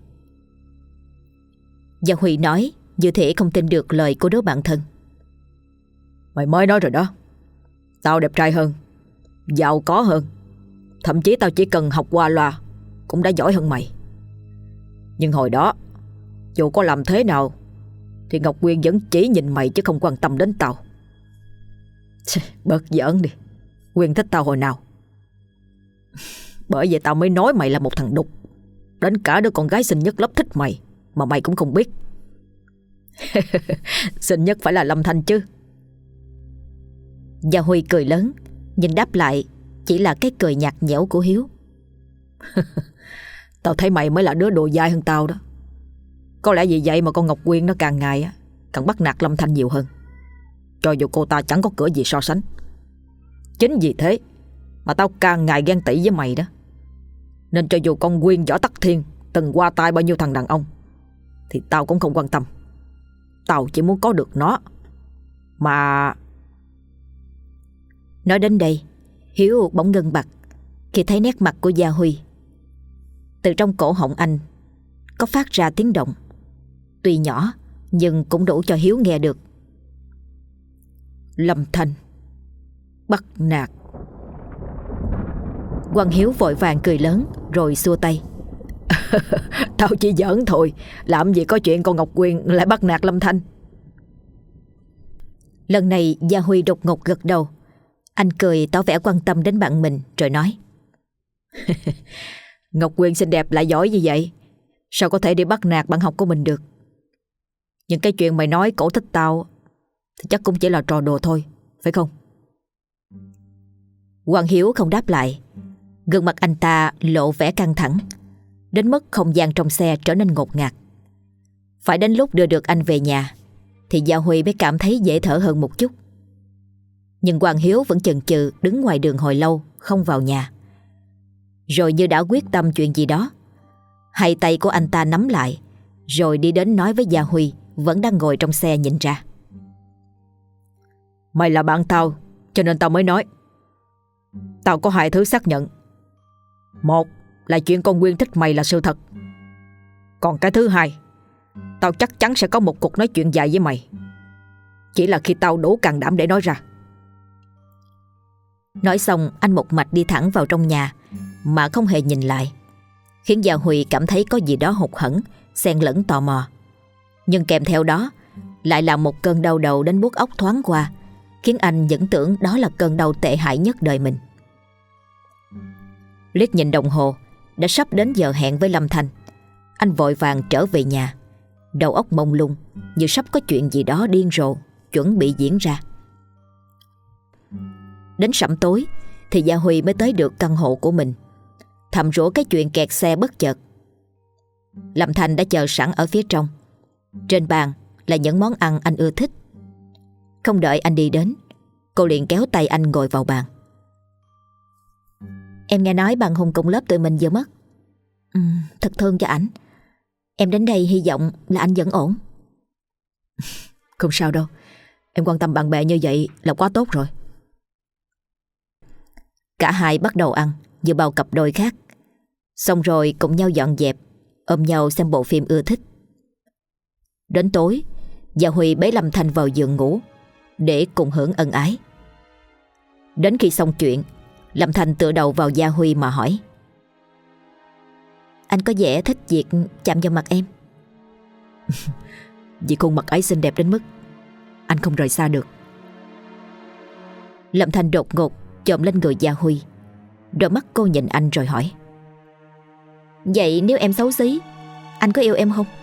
Gia Huy nói như thể không tin được lời của đứa bạn thân. Mày mới nói rồi đó, tao đẹp trai hơn, giàu có hơn, thậm chí tao chỉ cần học qua loa cũng đã giỏi hơn mày. Nhưng hồi đó, dù có làm thế nào thì Ngọc Quyên vẫn chỉ nhìn mày chứ không quan tâm đến tao. Bớt giỡn đi, Quyên thích tao hồi nào? Bởi vậy tao mới nói mày là một thằng đục. Đến cả đứa con gái xinh nhất lớp thích mày mà mày cũng không biết. Xinh nhất phải là Lâm Thanh chứ. Gia Huy cười lớn, nhưng đáp lại chỉ là cái cười nhạt nhẽo của Hiếu. Tao thấy mày mới là đứa đồ dai hơn tao đó. Có lẽ vì vậy mà con Ngọc Quyên nó càng ngày á càng bắt nạt Lâm Thanh nhiều hơn, cho dù cô ta chẳng có cửa gì so sánh. Chính vì thế mà tao càng ngày ghen tị với mày đó. Nên cho dù con Quyên Võ Tắc Thiên từng qua tay bao nhiêu thằng đàn ông thì tao cũng không quan tâm. Tao chỉ muốn có được nó. Mà... Nói đến đây, Hiếu bỗng ngưng bặt khi thấy nét mặt của Gia Huy. Từ trong cổ họng anh có phát ra tiếng động, tuy nhỏ nhưng cũng đủ cho Hiếu nghe được. Lâm Thanh bắt nạt. Quang Hiếu vội vàng cười lớn rồi xua tay. Tao chỉ giỡn thôi, làm gì có chuyện con Ngọc Quyên lại bắt nạt Lâm Thanh. Lần này Gia Huy đột ngột gật đầu. Anh cười tỏ vẻ quan tâm đến bạn mình rồi nói: Ngọc Quyên xinh đẹp lại giỏi như vậy sao có thể đi bắt nạt bạn học của mình được. Những cái chuyện mày nói cổ thích tao thì chắc cũng chỉ là trò đùa thôi, phải không? Quang Hiếu không đáp lại. Gương mặt anh ta lộ vẻ căng thẳng, đến mức không gian trong xe trở nên ngột ngạt. Phải đến lúc đưa được anh về nhà thì Gia Huy mới cảm thấy dễ thở hơn một chút. Nhưng Quang Hiếu vẫn chần chừ đứng ngoài đường hồi lâu, không vào nhà. Rồi như đã quyết tâm chuyện gì đó, hai tay của anh ta nắm lại, rồi đi đến nói với Gia Huy vẫn đang ngồi trong xe nhìn ra. Mày là bạn tao, cho nên tao mới nói. Tao có hai thứ xác nhận. Một là chuyện con Quyên thích mày là sự thật. Còn cái thứ hai, tao chắc chắn sẽ có một cuộc nói chuyện dài với mày. Chỉ là khi tao đủ can đảm để nói ra. Nói xong anh một mạch đi thẳng vào trong nhà mà không hề nhìn lại, khiến Gia Huy cảm thấy có gì đó hụt hẫng, xen lẫn tò mò. Nhưng kèm theo đó lại là một cơn đau đầu đến buốt óc thoáng qua, khiến anh vẫn tưởng đó là cơn đau tệ hại nhất đời mình. Liếc nhìn đồng hồ, đã sắp đến giờ hẹn với Lâm Thanh. Anh vội vàng trở về nhà, đầu óc mông lung, như sắp có chuyện gì đó điên rồ chuẩn bị diễn ra. Đến sẩm tối thì Gia Huy mới tới được căn hộ của mình, thầm rủa cái chuyện kẹt xe bất chợt. Lâm Thanh đã chờ sẵn ở phía trong. Trên bàn là những món ăn anh ưa thích. Không đợi anh đi đến, cô liền kéo tay anh ngồi vào bàn. Em nghe nói bạn Hùng cùng lớp tụi mình vừa mất. Ừ, thật thương cho ảnh. Em đến đây hy vọng là anh vẫn ổn. Không sao đâu, em quan tâm bạn bè như vậy là quá tốt rồi. Cả hai bắt đầu ăn như bao cặp đôi khác, xong rồi cùng nhau dọn dẹp, ôm nhau xem bộ phim ưa thích. Đến tối, Gia Huy bế Lâm Thanh vào giường ngủ để cùng hưởng ân ái. Đến khi xong chuyện, Lâm Thanh tựa đầu vào Gia Huy mà hỏi: Anh có vẻ thích việc chạm vào mặt em. Vì khuôn mặt ấy xinh đẹp đến mức anh không rời xa được. Lâm Thanh đột ngột chồm lên người Gia Huy, đôi mắt cô nhìn anh rồi hỏi: Vậy nếu em xấu xí, anh có yêu em không?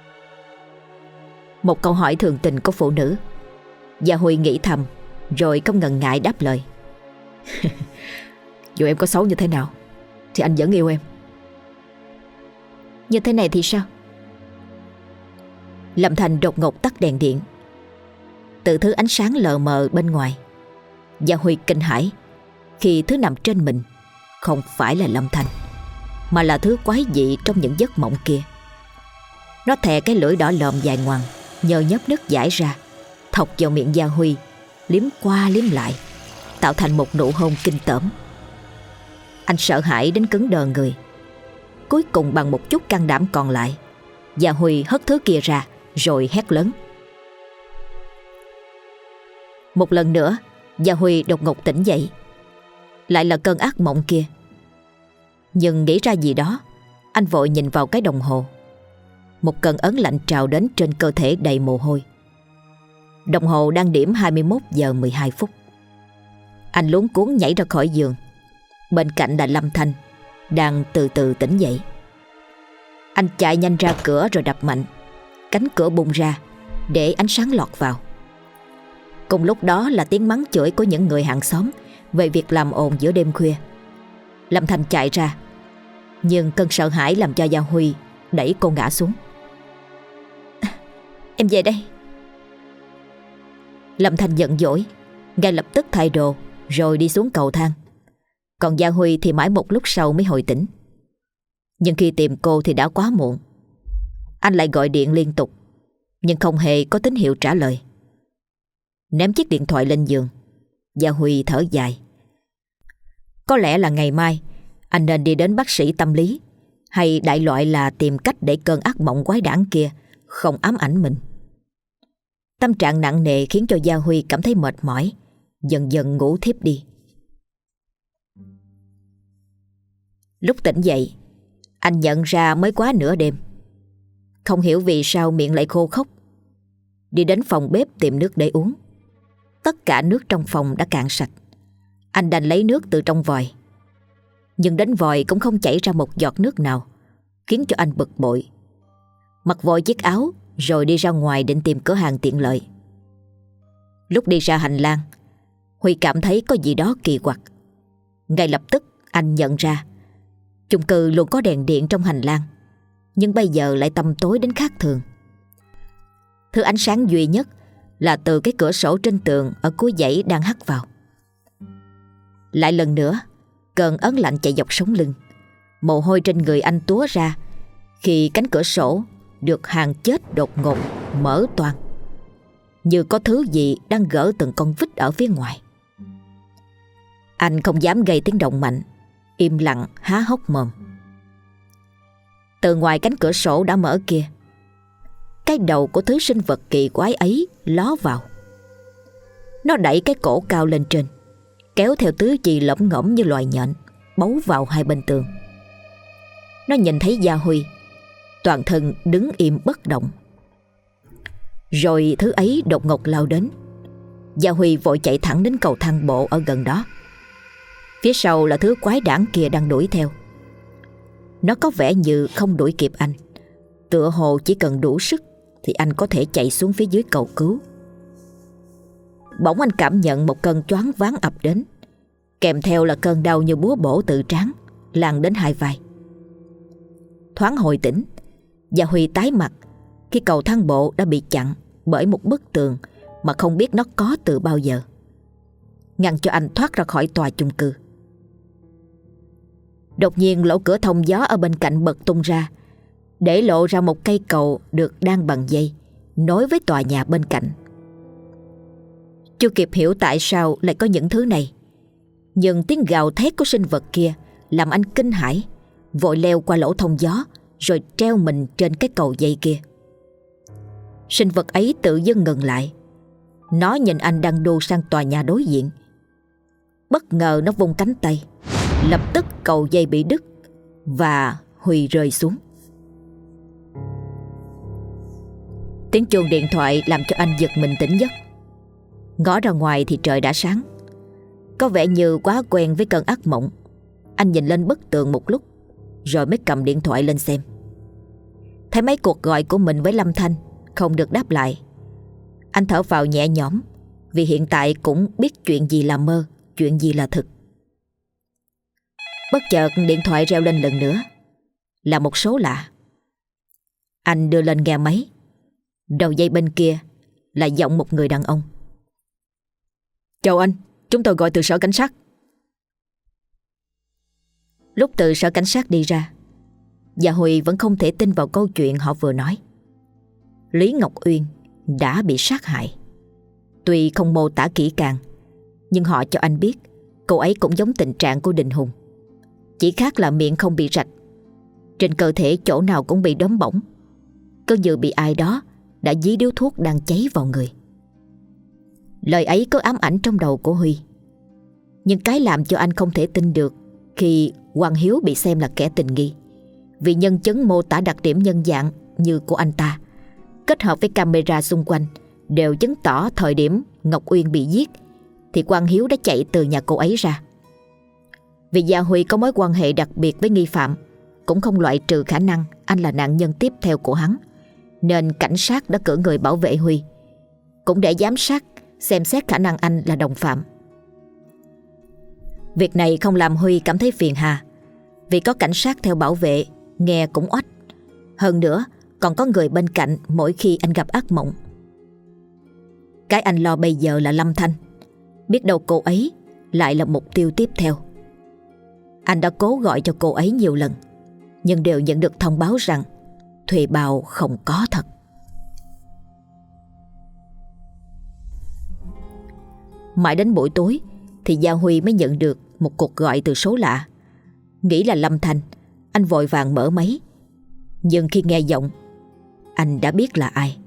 Một câu hỏi thường tình của phụ nữ. Gia Huy nghĩ thầm, rồi không ngần ngại đáp lời: Dù em có xấu như thế nào thì anh vẫn yêu em. Như thế này thì sao? Lâm Thành đột ngột tắt đèn điện. Từ thứ ánh sáng lờ mờ bên ngoài, Gia Huy kinh hãi khi thứ nằm trên mình không phải là Lâm Thành, mà là thứ quái dị trong những giấc mộng kia. Nó thè cái lưỡi đỏ lòm dài ngoằng, nhờ nhớp nứt dãi ra, thọc vào miệng Gia Huy, liếm qua liếm lại, tạo thành một nụ hôn kinh tởm. Anh sợ hãi đến cứng đờ người. Cuối cùng bằng một chút can đảm còn lại, Gia Huy hất thứ kia ra rồi hét lớn. Một lần nữa, Gia Huy đột ngột tỉnh dậy. Lại là cơn ác mộng kia. Nhưng nghĩ ra gì đó, anh vội nhìn vào cái đồng hồ. Một cơn ớn lạnh trào đến trên cơ thể đầy mồ hôi. Đồng hồ đang điểm hai mươi mốt giờ mười hai phút. Anh luống cuống nhảy ra khỏi giường. Bên cạnh là Lâm Thanh đang từ từ tỉnh dậy. Anh chạy nhanh ra cửa rồi đập mạnh. Cánh cửa bung ra để ánh sáng lọt vào. Cùng lúc đó là tiếng mắng chửi của những người hàng xóm về việc làm ồn giữa đêm khuya. Lâm Thanh chạy ra, nhưng cơn sợ hãi làm cho Gia Huy đẩy cô ngã xuống. Em về đây. Lâm Thanh giận dỗi, ngay lập tức thay đồ rồi đi xuống cầu thang. Còn Gia Huy thì mãi một lúc sau mới hồi tỉnh. Nhưng khi tìm cô thì đã quá muộn. Anh lại gọi điện liên tục, nhưng không hề có tín hiệu trả lời. Ném chiếc điện thoại lên giường, Gia Huy thở dài. Có lẽ là ngày mai anh nên đi đến bác sĩ tâm lý, hay đại loại là tìm cách để cơn ác mộng quái đản kia không ám ảnh mình. Tâm trạng nặng nề khiến cho Gia Huy cảm thấy mệt mỏi, dần dần ngủ thiếp đi. Lúc tỉnh dậy, anh nhận ra mới quá nửa đêm. Không hiểu vì sao miệng lại khô khốc. Đi đến phòng bếp tìm nước để uống. Tất cả nước trong phòng đã cạn sạch. Anh đành lấy nước từ trong vòi. Nhưng đến vòi cũng không chảy ra một giọt nước nào, khiến cho anh bực bội, mặc vội chiếc áo rồi đi ra ngoài định tìm cửa hàng tiện lợi. Lúc đi ra hành lang, Huy cảm thấy có gì đó kỳ quặc. Ngay lập tức anh nhận ra chung cư luôn có đèn điện trong hành lang, nhưng bây giờ lại tăm tối đến khác thường. Thứ ánh sáng duy nhất là từ cái cửa sổ trên tường ở cuối dãy đang hắt vào. Lại lần nữa, cơn ớn lạnh chạy dọc sống lưng. Mồ hôi trên người anh túa ra khi cánh cửa sổ được hàng chết đột ngột mở toang, như có thứ gì đang gỡ từng con vít ở phía ngoài. Anh không dám gây tiếng động mạnh, im lặng há hốc mồm. Từ ngoài cánh cửa sổ đã mở kia, cái đầu của thứ sinh vật kỳ quái ấy ló vào. Nó đẩy cái cổ cao lên trên, kéo theo tứ chi lỏng ngỗng như loài nhện, bấu vào hai bên tường. Nó nhìn thấy Gia Huy, toàn thân đứng im bất động. Rồi thứ ấy đột ngột lao đến. Gia Huy vội chạy thẳng đến cầu thang bộ ở gần đó. Phía sau là thứ quái đản kia đang đuổi theo. Nó có vẻ như không đuổi kịp anh, tựa hồ chỉ cần đủ sức thì anh có thể chạy xuống phía dưới cầu cứu. Bỗng anh cảm nhận một cơn choáng váng ập đến, kèm theo là cơn đau như búa bổ từ trán lan đến hai vai. Thoáng hồi tỉnh, Gia Huy tái mặt khi cầu thang bộ đã bị chặn bởi một bức tường mà không biết nó có từ bao giờ, ngăn cho anh thoát ra khỏi tòa chung cư. Đột nhiên lỗ cửa thông gió ở bên cạnh bật tung ra, để lộ ra một cây cầu được đan bằng dây nối với tòa nhà bên cạnh. Chưa kịp hiểu tại sao lại có những thứ này, nhưng tiếng gào thét của sinh vật kia làm anh kinh hãi, vội leo qua lỗ thông gió rồi treo mình trên cái cầu dây kia. Sinh vật ấy tự dưng ngừng lại. Nó nhìn anh đang đu sang tòa nhà đối diện. Bất ngờ nó vung cánh tay, lập tức cầu dây bị đứt và Huy rơi xuống. Tiếng chuông điện thoại làm cho anh giật mình tỉnh giấc. Ngó ra ngoài thì trời đã sáng. Có vẻ như quá quen với cơn ác mộng, anh nhìn lên bức tường một lúc rồi mới cầm điện thoại lên xem. Thấy mấy cuộc gọi của mình với Lâm Thanh không được đáp lại, anh thở phào nhẹ nhõm, vì hiện tại cũng biết chuyện gì là mơ, chuyện gì là thực. Bất chợt điện thoại reo lên lần nữa, là một số lạ. Anh đưa lên nghe máy. Đầu dây bên kia là giọng một người đàn ông. Chào anh, chúng tôi gọi từ sở cảnh sát. Lúc từ sở cảnh sát đi ra, Gia Huy vẫn không thể tin vào câu chuyện họ vừa nói. Lý Ngọc Uyên đã bị sát hại. Tuy không mô tả kỹ càng, nhưng họ cho anh biết cô ấy cũng giống tình trạng của Đình Hùng, chỉ khác là miệng không bị rạch. Trên cơ thể chỗ nào cũng bị đốm bỏng, cứ như bị ai đó đã dí điếu thuốc đang cháy vào người. Lời ấy có ám ảnh trong đầu của Huy. Nhưng cái làm cho anh không thể tin được khi Quang Hiếu bị xem là kẻ tình nghi, vì nhân chứng mô tả đặc điểm nhân dạng như của anh ta, kết hợp với camera xung quanh, đều chứng tỏ thời điểm Ngọc Uyên bị giết thì Quang Hiếu đã chạy từ nhà cô ấy ra. Vì Gia Huy có mối quan hệ đặc biệt với nghi phạm, cũng không loại trừ khả năng anh là nạn nhân tiếp theo của hắn, nên cảnh sát đã cử người bảo vệ Huy, cũng để giám sát xem xét khả năng anh là đồng phạm. Việc này không làm Huy cảm thấy phiền hà, vì có cảnh sát theo bảo vệ nghe cũng oách. Hơn nữa còn có người bên cạnh mỗi khi anh gặp ác mộng. Cái anh lo bây giờ là Lâm Thanh. Biết đâu cô ấy lại là mục tiêu tiếp theo. Anh đã cố gọi cho cô ấy nhiều lần, nhưng đều nhận được thông báo rằng thuê bao không có thật. Mãi đến buổi tối thì Gia Huy mới nhận được một cuộc gọi từ số lạ. Nghĩ là Lâm Thanh, anh vội vàng mở máy. Nhưng khi nghe giọng, anh đã biết là ai.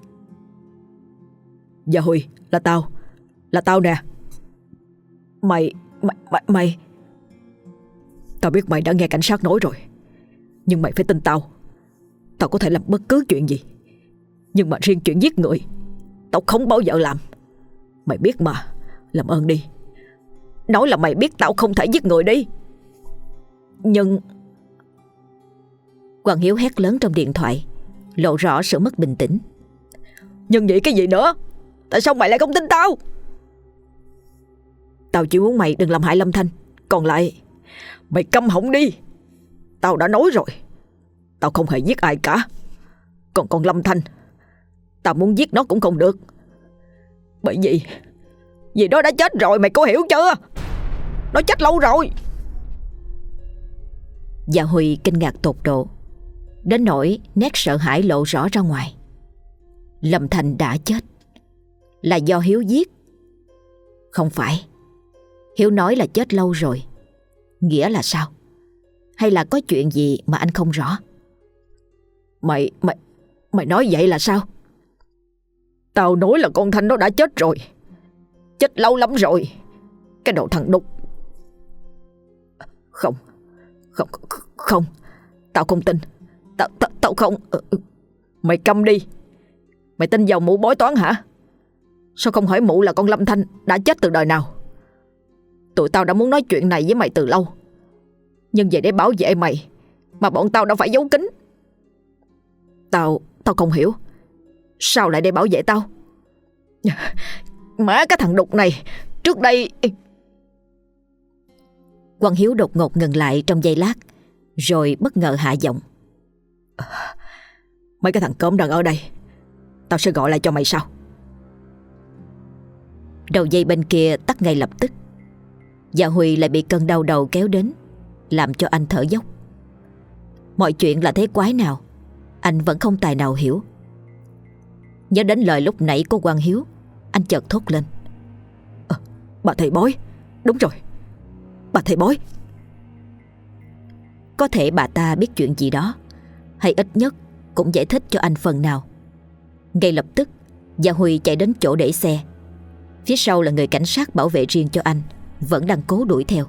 Gia Huy, là tao. Là tao nè. Mày, mày, mày, mày. Tao biết mày đã nghe cảnh sát nói rồi, nhưng mày phải tin tao. Tao có thể làm bất cứ chuyện gì, nhưng mà riêng chuyện giết người tao không bao giờ làm. Mày biết mà, làm ơn đi. Nói là mày biết tao không thể giết người đi. Nhưng... Quang Hiếu hét lớn trong điện thoại, lộ rõ sự mất bình tĩnh. Nhưng vậy cái gì nữa? Tại sao mày lại không tin tao? Tao chỉ muốn mày đừng làm hại Lâm Thanh. Còn lại, mày câm họng đi. Tao đã nói rồi, tao không hề giết ai cả. Còn con Lâm Thanh, tao muốn giết nó cũng không được. Bởi vì Vì nó đã chết rồi, mày có hiểu chưa? Nó chết lâu rồi. Gia Huy kinh ngạc tột độ, đến nỗi nét sợ hãi lộ rõ ra ngoài. Lâm Thanh đã chết là do Hiếu giết? Không phải. Hiếu nói là chết lâu rồi. Nghĩa là sao? Hay là có chuyện gì mà anh không rõ? Mày, mày, mày nói vậy là sao? Tao nói là con Thanh nó đã chết rồi. Chết lâu lắm rồi. Cái đồ thằng đục. Không, không, không. Tao không tin. Tao, tao, tao không. Mày câm đi. Mày tin vào mụ bói toán hả? Sao không hỏi mụ là con Lâm Thanh đã chết từ đời nào? Tụi tao đã muốn nói chuyện này với mày từ lâu, nhưng về để bảo vệ mày mà bọn tao đã phải giấu kín. Tao, tao không hiểu. Sao lại để bảo vệ tao? Má cái thằng đục này, trước đây... Quang Hiếu đột ngột ngừng lại trong giây lát, rồi bất ngờ hạ giọng. Mấy cái thằng cớm đang ở đây, tao sẽ gọi lại cho mày sau. Đầu dây bên kia tắt ngay lập tức. Gia Huy lại bị cơn đau đầu kéo đến, làm cho anh thở dốc. Mọi chuyện là thế quái nào, anh vẫn không tài nào hiểu. Nhớ đến lời lúc nãy của Quang Hiếu, anh chợt thốt lên. à, Bà thầy bói. Đúng rồi, bà thầy bói. Có thể bà ta biết chuyện gì đó, hay ít nhất cũng giải thích cho anh phần nào. Ngay lập tức, Gia Huy chạy đến chỗ để xe. Phía sau là người cảnh sát bảo vệ riêng cho anh, vẫn đang cố đuổi theo.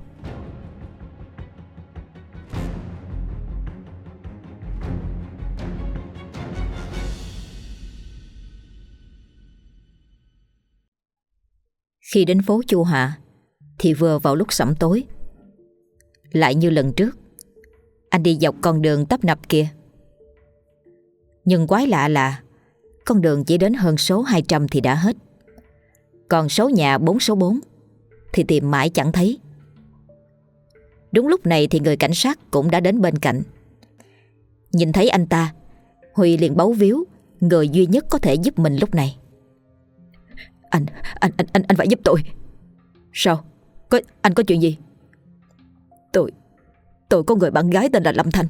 Khi đến phố Chu Hạ thì vừa vào lúc sẩm tối. Lại như lần trước, anh đi dọc con đường tấp nập kia. Nhưng quái lạ là con đường chỉ đến hơn số hai trăm thì đã hết. Còn số nhà bốn số bốn thì tìm mãi chẳng thấy. Đúng lúc này thì người cảnh sát cũng đã đến bên cạnh. Nhìn thấy anh ta, Huy liền bấu víu người duy nhất có thể giúp mình lúc này. Anh, anh, anh, anh, anh phải giúp tôi. Sao? Có, anh có chuyện gì? Tôi, tôi có người bạn gái tên là Lâm Thanh.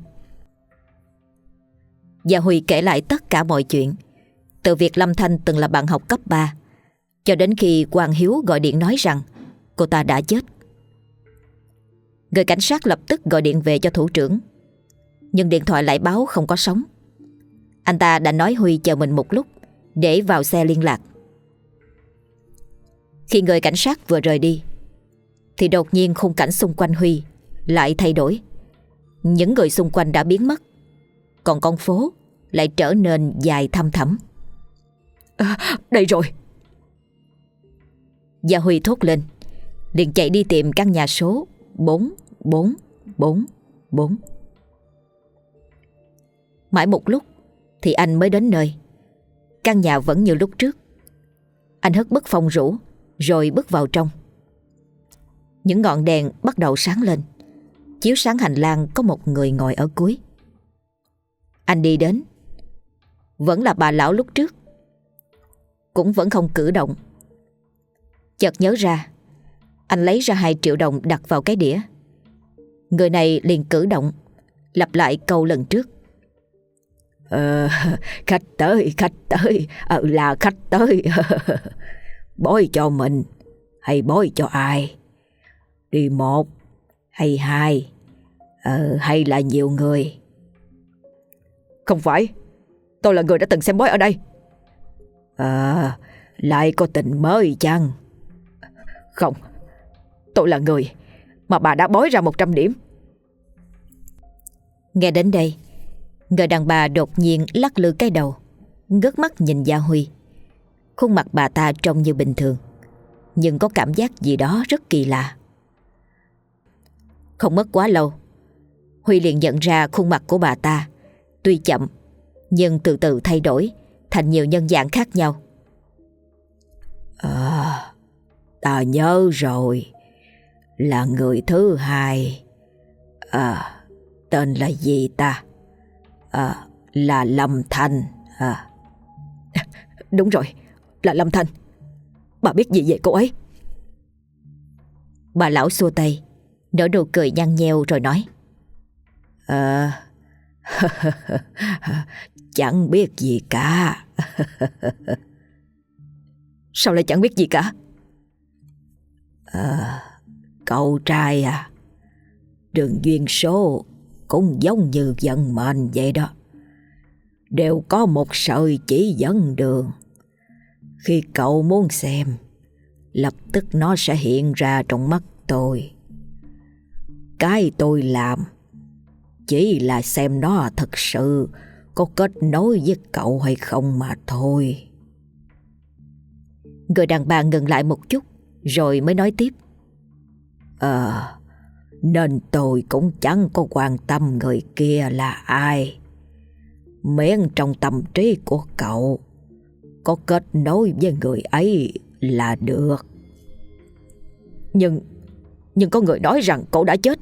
Và Huy kể lại tất cả mọi chuyện, từ việc Lâm Thanh từng là bạn học cấp ba cho đến khi Quang Hiếu gọi điện nói rằng cô ta đã chết. Người cảnh sát lập tức gọi điện về cho thủ trưởng, nhưng điện thoại lại báo không có sóng. Anh ta đã nói Huy chờ mình một lúc để vào xe liên lạc. Khi người cảnh sát vừa rời đi thì đột nhiên khung cảnh xung quanh Huy lại thay đổi. Những người xung quanh đã biến mất, còn con phố lại trở nên dài thăm thẳm. À, đây rồi. Gia Huy thốt lên, liền chạy đi tìm căn nhà số bốn bốn bốn bốn. Mãi một lúc thì anh mới đến nơi. Căn nhà vẫn như lúc trước. Anh hất bức phòng rủ rồi bước vào trong. Những ngọn đèn bắt đầu sáng lên, chiếu sáng hành lang có một người ngồi ở cuối. Anh đi đến, vẫn là bà lão lúc trước, cũng vẫn không cử động. Chợt nhớ ra, anh lấy ra hai triệu đồng đặt vào cái đĩa. Người này liền cử động, lặp lại câu lần trước. Ờ, khách tới, khách tới, ờ, là khách tới. Bói cho mình hay bói cho ai? Đi một hay hai, ờ, hay là nhiều người? Không phải, tôi là người đã từng xem bói ở đây. À, lại có tình mới chăng? Không, tôi là người mà bà đã bói ra một trăm điểm. Nghe đến đây, người đàn bà đột nhiên lắc lư cái đầu, ngước mắt nhìn Gia Huy. Khuôn mặt bà ta trông như bình thường, nhưng có cảm giác gì đó rất kỳ lạ. Không mất quá lâu, Huy liền nhận ra khuôn mặt của bà ta tuy chậm nhưng từ từ thay đổi thành nhiều nhân dạng khác nhau. À, ta nhớ rồi, là người thứ hai. À, tên là gì ta? À, là Lâm Thanh. À. Đúng rồi, là Lâm Thanh. Bà biết gì về cô ấy? Bà lão xua tay, nở nụ cười nhăn nheo rồi nói: À, chẳng biết gì cả. Sao lại chẳng biết gì cả? À, cậu trai à, đường duyên số cũng giống như vận mệnh vậy đó, đều có một sợi chỉ dẫn đường. Khi cậu muốn xem, lập tức nó sẽ hiện ra trong mắt tôi. Cái tôi làm chỉ là xem nó thật sự có kết nối với cậu hay không mà thôi. Người đàn bà ngừng lại một chút rồi mới nói tiếp: Ờ, nên tôi cũng chẳng có quan tâm người kia là ai, miễn trong tâm trí của cậu có kết nối với người ấy là được. Nhưng Nhưng có người nói rằng cậu đã chết.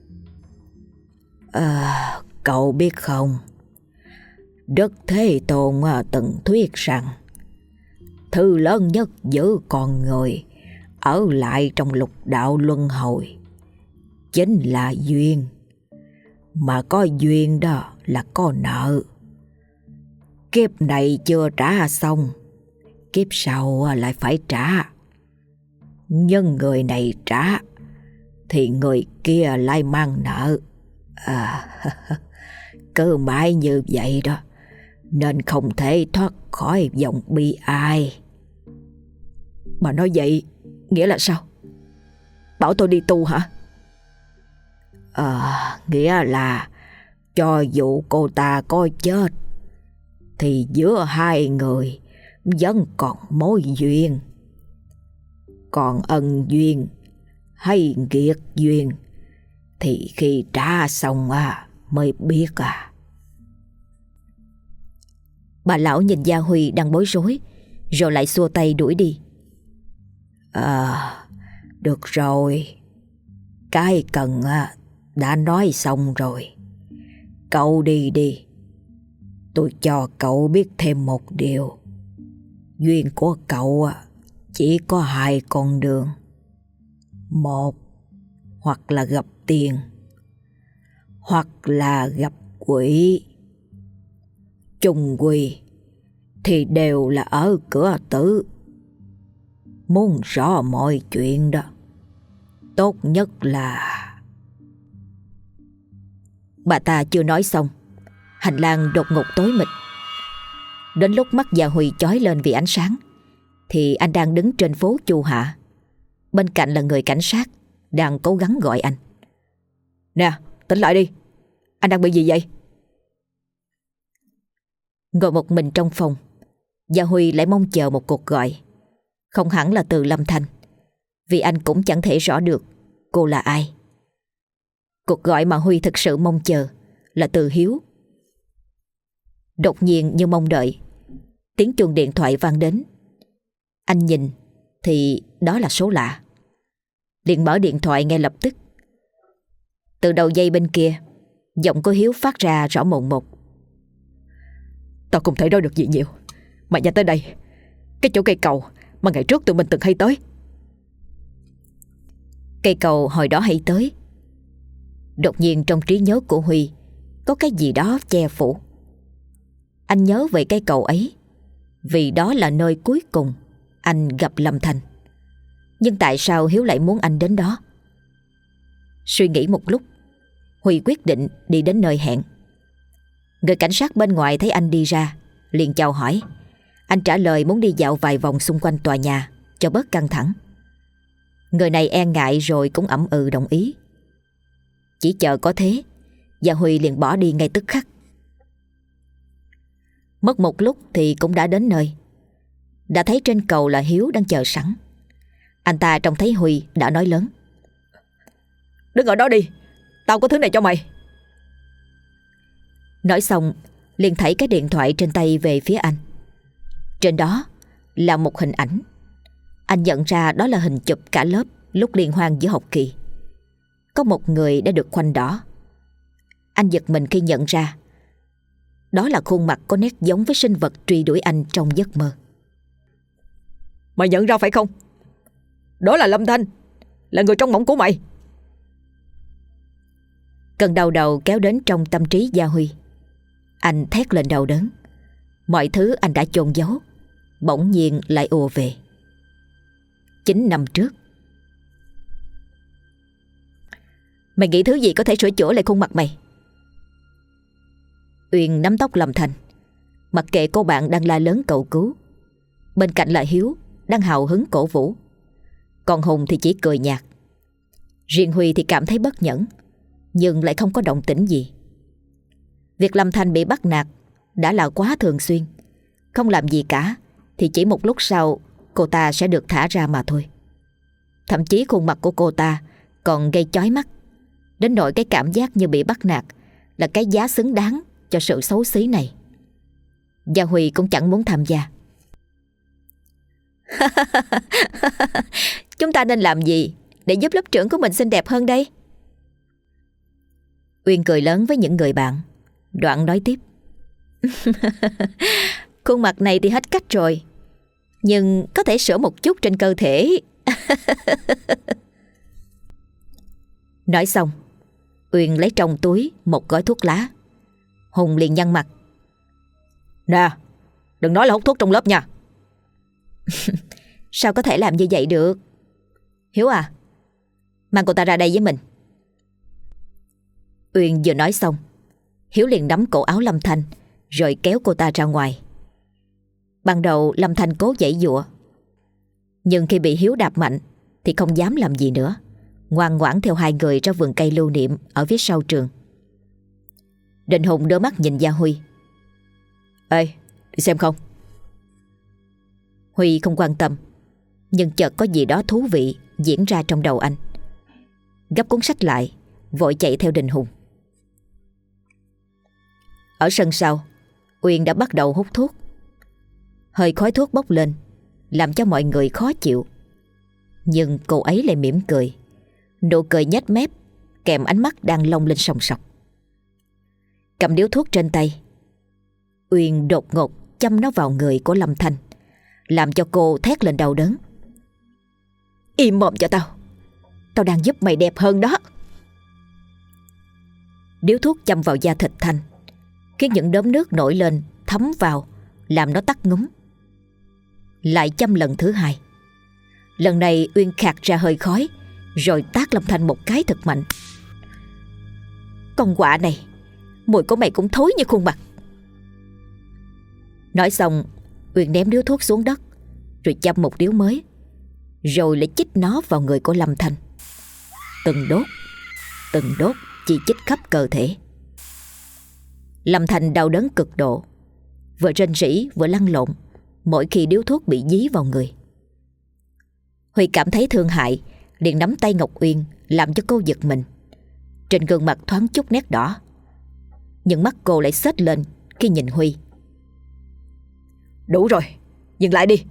À, cậu biết không, Đức Thế Tôn từng thuyết rằng thứ lớn nhất giữ con người ở lại trong lục đạo luân hồi chính là duyên. Mà có duyên đó là có nợ. Kiếp này chưa trả xong, kiếp sau lại phải trả. Nhưng người này trả thì người kia lại mang nợ. À, cứ mãi như vậy đó, nên không thể thoát khỏi vòng bi ai. Mà nói vậy nghĩa là sao? Bảo tôi đi tu hả? À, nghĩa là cho dù cô ta có chết thì giữa hai người vẫn còn mối duyên. Còn ân duyên hay nghiệt duyên thì khi trả xong à, mới biết à. Bà lão nhìn Gia Huy đang bối rối, rồi lại xua tay đuổi đi. À, được rồi, cái cần à, đã nói xong rồi. Cậu đi đi. Tôi cho cậu biết thêm một điều. Duyên của cậu à, chỉ có hai con đường. Một, hoặc là gặp tiền, hoặc là gặp quỷ. Chung quy thì đều là ở cửa tử. Muốn rõ mọi chuyện đó, tốt nhất là... Bà ta chưa nói xong, hành lang đột ngột tối mịt. Đến lúc mắt Gia Huy chói lên vì ánh sáng thì anh đang đứng trên phố Chu Hạ. Bên cạnh là người cảnh sát đang cố gắng gọi anh. Nè, tỉnh lại đi. Anh đang bị gì vậy? Ngồi một mình trong phòng, Gia Huy lại mong chờ một cuộc gọi. Không hẳn là từ Lâm Thanh, vì anh cũng chẳng thể rõ được cô là ai. Cuộc gọi mà Huy thực sự mong chờ là từ Hiếu. Đột nhiên như mong đợi, tiếng chuông điện thoại vang đến. Anh nhìn thì đó là số lạ, liền mở điện thoại ngay lập tức. Từ đầu dây bên kia, giọng của Hiếu phát ra rõ mồn một. Tao không thể nói được gì nhiều, mà nhanh tới đây, cái chỗ cây cầu mà ngày trước tụi mình từng hay tới. Cây cầu hồi đó hay tới. Đột nhiên trong trí nhớ của Huy có cái gì đó che phủ. Anh nhớ về cây cầu ấy, vì đó là nơi cuối cùng anh gặp Lâm Thanh. Nhưng tại sao Hiếu lại muốn anh đến đó? Suy nghĩ một lúc, Huy quyết định đi đến nơi hẹn. Người cảnh sát bên ngoài thấy anh đi ra, liền chào hỏi. Anh trả lời muốn đi dạo vài vòng xung quanh tòa nhà cho bớt căng thẳng. Người này e ngại rồi cũng ậm ừ đồng ý. Chỉ chờ có thế, Gia Huy liền bỏ đi ngay tức khắc. Mất một lúc thì cũng đã đến nơi. Đã thấy trên cầu là Hiếu đang chờ sẵn. Anh ta trông thấy Huy đã nói lớn: Đứng ở đó đi, tao có thứ này cho mày. Nói xong, liền thảy cái điện thoại trên tay về phía anh. Trên đó là một hình ảnh. Anh nhận ra đó là hình chụp cả lớp lúc liên hoan giữa học kỳ. Có một người đã được khoanh đỏ. Anh giật mình khi nhận ra đó là khuôn mặt có nét giống với sinh vật truy đuổi anh trong giấc mơ. Mày nhận ra phải không? Đó là Lâm Thanh, là người trong mộng của mày. Cơn đau đầu kéo đến trong tâm trí Gia Huy. Anh thét lên đau đớn. Mọi thứ anh đã chôn giấu bỗng nhiên lại ùa về. Chín năm trước. Mày nghĩ thứ gì có thể sửa chữa lại khuôn mặt mày? Uyên nắm tóc Lâm Thanh, mặc kệ cô bạn đang la lớn cầu cứu. Bên cạnh là Hiếu đang hào hứng cổ vũ, còn Hùng thì chỉ cười nhạt. Riêng Huy thì cảm thấy bất nhẫn, nhưng lại không có động tĩnh gì. Việc Lâm Thanh bị bắt nạt đã là quá thường xuyên. Không làm gì cả thì chỉ một lúc sau cô ta sẽ được thả ra mà thôi. Thậm chí khuôn mặt của cô ta còn gây chói mắt, đến nỗi cái cảm giác như bị bắt nạt là cái giá xứng đáng cho sự xấu xí này. Gia Huy cũng chẳng muốn tham gia. Chúng ta nên làm gì để giúp lớp trưởng của mình xinh đẹp hơn đây? Uyên cười lớn với những người bạn, đoạn nói tiếp. Khuôn mặt này thì hết cách rồi, nhưng có thể sửa một chút trên cơ thể. Nói xong, Uyên lấy trong túi một gói thuốc lá. Hùng liền nhăn mặt. Nè, đừng nói là hút thuốc trong lớp nha. Sao có thể làm như vậy được? Hiếu à, mang cô ta ra đây với mình. Uyên vừa nói xong, Hiếu liền nắm cổ áo Lâm Thanh rồi kéo cô ta ra ngoài. Ban đầu Lâm Thanh cố giãy giụa, nhưng khi bị Hiếu đạp mạnh thì không dám làm gì nữa, ngoan ngoãn theo hai người ra vườn cây lưu niệm ở phía sau trường. Đình Hùng đưa mắt nhìn Gia Huy. Ê, đi xem không? Huy không quan tâm, nhưng chợt có gì đó thú vị diễn ra trong đầu anh. Gấp cuốn sách lại, vội chạy theo Đình Hùng. Ở sân sau, Uyên đã bắt đầu hút thuốc. Hơi khói thuốc bốc lên làm cho mọi người khó chịu, nhưng cô ấy lại mỉm cười, nụ cười nhếch mép kèm ánh mắt đang long lên sòng sọc. Cầm điếu thuốc trên tay, Uyên đột ngột châm nó vào người của Lâm Thanh, làm cho cô thét lên đau đớn. Im mồm cho tao, tao đang giúp mày đẹp hơn đó. Điếu thuốc châm vào da thịt Thanh, khiến những đốm nước nổi lên thấm vào, làm nó tắt ngúm. Lại châm lần thứ hai. Lần này Uyên khạc ra hơi khói, rồi tát Lâm Thanh một cái thật mạnh. Con quạ này, mùi của mày cũng thối như khuôn mặt. Nói xong, Uyên ném điếu thuốc xuống đất, rồi châm một điếu mới, rồi lại chích nó vào người của Lâm Thanh. Từng đốt, từng đốt chỉ chích khắp cơ thể. Lâm Thanh đau đớn cực độ, vừa rên rỉ vừa lăn lộn mỗi khi điếu thuốc bị dí vào người. Huy cảm thấy thương hại, liền nắm tay Ngọc Uyên làm cho cô giật mình. Trên gương mặt thoáng chút nét đỏ, nhưng mắt cô lại xếch lên khi nhìn Huy. Đủ rồi, dừng lại đi.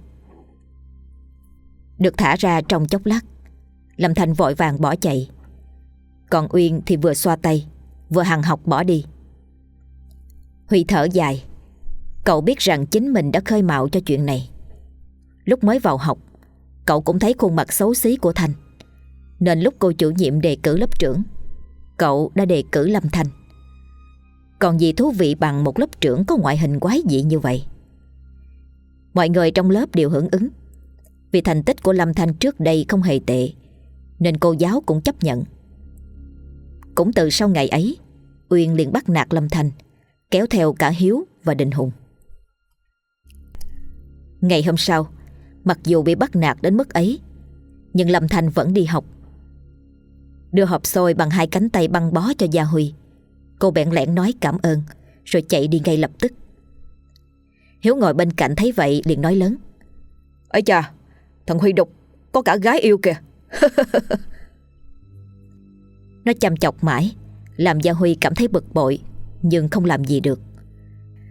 Được thả ra trong chốc lát, Lâm Thanh vội vàng bỏ chạy, còn Uyên thì vừa xoa tay vừa hằn học bỏ đi. Huy thở dài. Cậu biết rằng chính mình đã khơi mào cho chuyện này. Lúc mới vào học, cậu cũng thấy khuôn mặt xấu xí của Thanh, nên lúc cô chủ nhiệm đề cử lớp trưởng, cậu đã đề cử Lâm Thanh. Còn gì thú vị bằng một lớp trưởng có ngoại hình quái dị như vậy. Mọi người trong lớp đều hưởng ứng. Vì thành tích của Lâm Thanh trước đây không hề tệ, nên cô giáo cũng chấp nhận. Cũng từ sau ngày ấy, Uyên liền bắt nạt Lâm Thanh, kéo theo cả Hiếu và Đình Hùng. Ngày hôm sau, mặc dù bị bắt nạt đến mức ấy, nhưng Lâm Thanh vẫn đi học. Đưa hộp xôi bằng hai cánh tay băng bó cho Gia Huy, cô bẽn lẽn nói cảm ơn, rồi chạy đi ngay lập tức. Hiếu ngồi bên cạnh thấy vậy liền nói lớn. Ây chà, thằng Huy đục có cả gái yêu kìa. Nó chăm chọc mãi, làm Gia Huy cảm thấy bực bội, nhưng không làm gì được.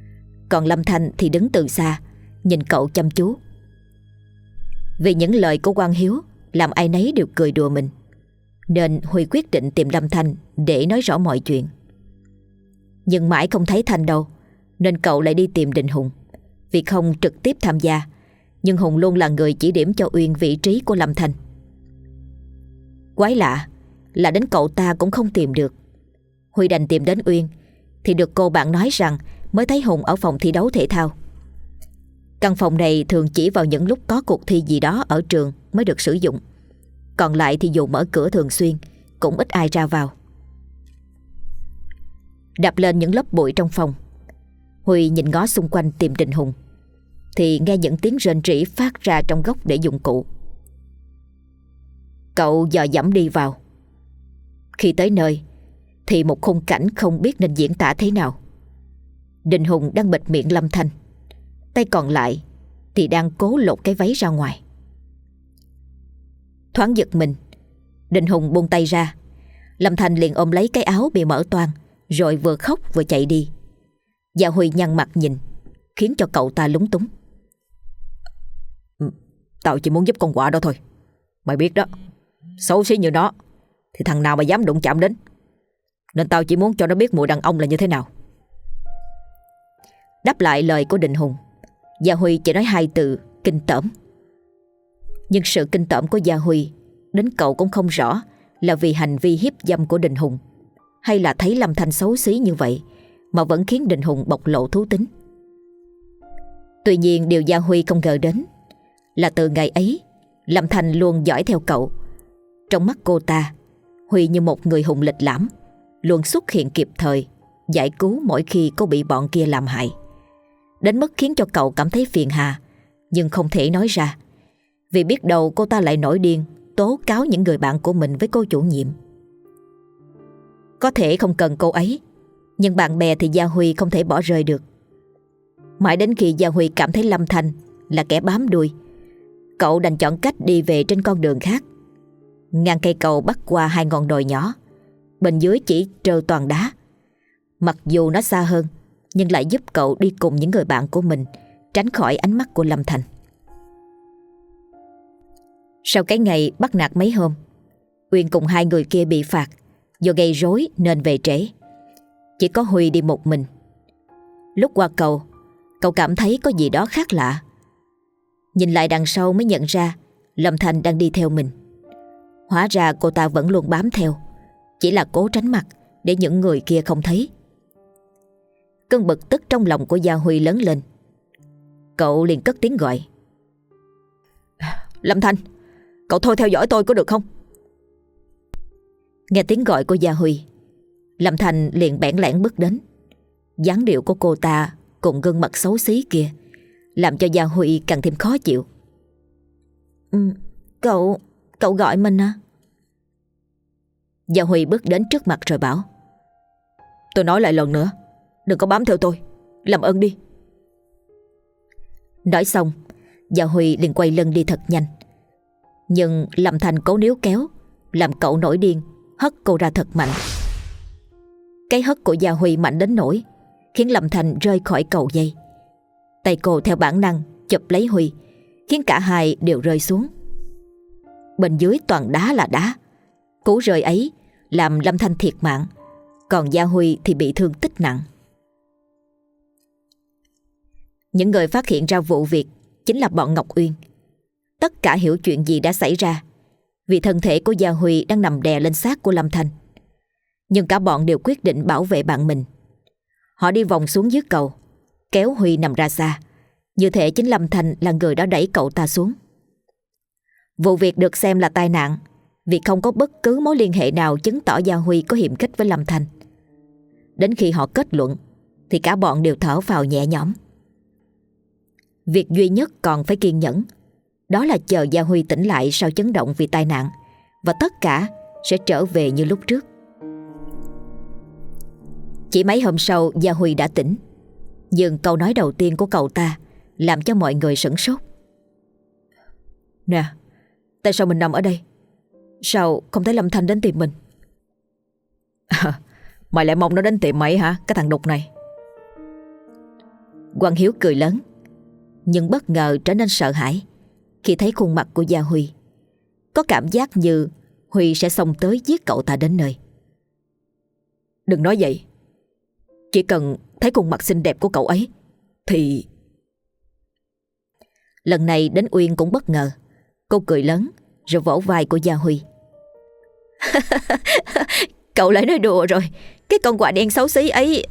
Còn Lâm Thanh thì đứng từ xa, nhìn cậu chăm chú. Vì những lời của Quang Hiếu làm ai nấy đều cười đùa mình, nên Huy quyết định tìm Lâm Thanh để nói rõ mọi chuyện. Nhưng mãi không thấy Thanh đâu, nên cậu lại đi tìm Đình Hùng. Vì không trực tiếp tham gia, nhưng Hùng luôn là người chỉ điểm cho Uyên vị trí của Lâm Thanh. Quái lạ là đến cậu ta cũng không tìm được. Huy đành tìm đến Uyên, thì được cô bạn nói rằng mới thấy Hùng ở phòng thi đấu thể thao. Căn phòng này thường chỉ vào những lúc có cuộc thi gì đó ở trường mới được sử dụng. Còn lại thì dù mở cửa thường xuyên cũng ít ai ra vào. Đạp lên những lớp bụi trong phòng, Huy nhìn ngó xung quanh tìm Đình Hùng, thì nghe những tiếng rên rỉ phát ra trong góc để dụng cụ. Cậu dò dẫm đi vào. Khi tới nơi thì một khung cảnh không biết nên diễn tả thế nào. Đình Hùng đang bịt miệng Lâm Thanh, tay còn lại thì đang cố lột cái váy ra ngoài. Thoáng giật mình, Đình Hùng buông tay ra. Lâm Thanh liền ôm lấy cái áo bị mở toang, rồi vừa khóc vừa chạy đi. Gia Huy nhăn mặt nhìn, khiến cho cậu ta lúng túng. Tao chỉ muốn giúp con quạ đó thôi. Mày biết đó, xấu xí như nó thì thằng nào mà dám đụng chạm đến. Nên tao chỉ muốn cho nó biết mùi đàn ông là như thế nào. Đáp lại lời của Đình Hùng, Gia Huy chỉ nói hai từ kinh tởm. Nhưng sự kinh tởm của Gia Huy đến cậu cũng không rõ là vì hành vi hiếp dâm của Đình Hùng, hay là thấy Lâm Thanh xấu xí như vậy mà vẫn khiến Đình Hùng bộc lộ thú tính. Tuy nhiên điều Gia Huy không ngờ đến là từ ngày ấy Lâm Thanh luôn dõi theo cậu. Trong mắt cô ta, Huy như một người hùng lịch lãm, luôn xuất hiện kịp thời, giải cứu mỗi khi cô bị bọn kia làm hại, đến mức khiến cho cậu cảm thấy phiền hà, nhưng không thể nói ra, vì biết đâu cô ta lại nổi điên tố cáo những người bạn của mình với cô chủ nhiệm. Có thể không cần cô ấy, nhưng bạn bè thì Gia Huy không thể bỏ rơi được. Mãi đến khi Gia Huy cảm thấy Lâm Thanh là kẻ bám đuôi, cậu đành chọn cách đi về trên con đường khác. Ngang cây cầu bắc qua hai ngọn đồi nhỏ, bên dưới chỉ trơ toàn đá. Mặc dù nó xa hơn, nhưng lại giúp cậu đi cùng những người bạn của mình tránh khỏi ánh mắt của Lâm Thanh. Sau cái ngày bắt nạt mấy hôm, Uyên cùng hai người kia bị phạt do gây rối nên về trễ. Chỉ có Huy đi một mình. Lúc qua cầu, cậu cảm thấy có gì đó khác lạ. Nhìn lại đằng sau mới nhận ra Lâm Thanh đang đi theo mình. Hóa ra cô ta vẫn luôn bám theo, chỉ là cố tránh mặt để những người kia không thấy. Cơn bực tức trong lòng của Gia Huy lớn lên. Cậu liền cất tiếng gọi. Lâm Thanh, cậu thôi theo dõi tôi có được không? Nghe tiếng gọi của Gia Huy, Lâm Thanh liền bẽn lẽn bước đến. Dáng điệu của cô ta cùng gương mặt xấu xí kia làm cho Gia Huy càng thêm khó chịu. Ừ, cậu, cậu gọi mình à? Gia Huy bước đến trước mặt rồi bảo. Tôi nói lại lần nữa, đừng có bám theo tôi, làm ơn đi. Nói xong, Gia Huy liền quay lưng đi thật nhanh. Nhưng Lâm Thanh cố níu kéo, làm cậu nổi điên, hất cô ra thật mạnh. Cái hất của Gia Huy mạnh đến nỗi khiến Lâm Thanh rơi khỏi cầu dây. Tay cô theo bản năng chụp lấy Huy, khiến cả hai đều rơi xuống. Bên dưới toàn đá là đá. Cú rơi ấy làm Lâm Thanh thiệt mạng, còn Gia Huy thì bị thương tích nặng. Những người phát hiện ra vụ việc chính là bọn Ngọc Uyên. Tất cả hiểu chuyện gì đã xảy ra, vì thân thể của Gia Huy đang nằm đè lên xác của Lâm Thanh. Nhưng cả bọn đều quyết định bảo vệ bạn mình. Họ đi vòng xuống dưới cầu, kéo Huy nằm ra xa, như thể chính Lâm Thanh là người đã đẩy cậu ta xuống. Vụ việc được xem là tai nạn, vì không có bất cứ mối liên hệ nào chứng tỏ Gia Huy có hiềm khích với Lâm Thanh. Đến khi họ kết luận thì cả bọn đều thở phào nhẹ nhõm. Việc duy nhất còn phải kiên nhẫn đó là chờ Gia Huy tỉnh lại sau chấn động vì tai nạn, và tất cả sẽ trở về như lúc trước. Chỉ mấy hôm sau Gia Huy đã tỉnh, nhưng câu nói đầu tiên của cậu ta làm cho mọi người sửng sốt. Nè, tại sao mình nằm ở đây? Sao không thấy Lâm Thanh đến tìm mình? À, mày lại mong nó đến tìm mày hả, cái thằng đục này? Quang Hiếu cười lớn, nhưng bất ngờ trở nên sợ hãi khi thấy khuôn mặt của Gia Huy. Có cảm giác như Huy sẽ xông tới giết cậu ta đến nơi. Đừng nói vậy. Chỉ cần thấy khuôn mặt xinh đẹp của cậu ấy thì... Lần này đến Uyên cũng bất ngờ. Cô cười lớn rồi vỗ vai của Gia Huy. Cậu lại nói đùa rồi. Cái con quạ đen xấu xí ấy.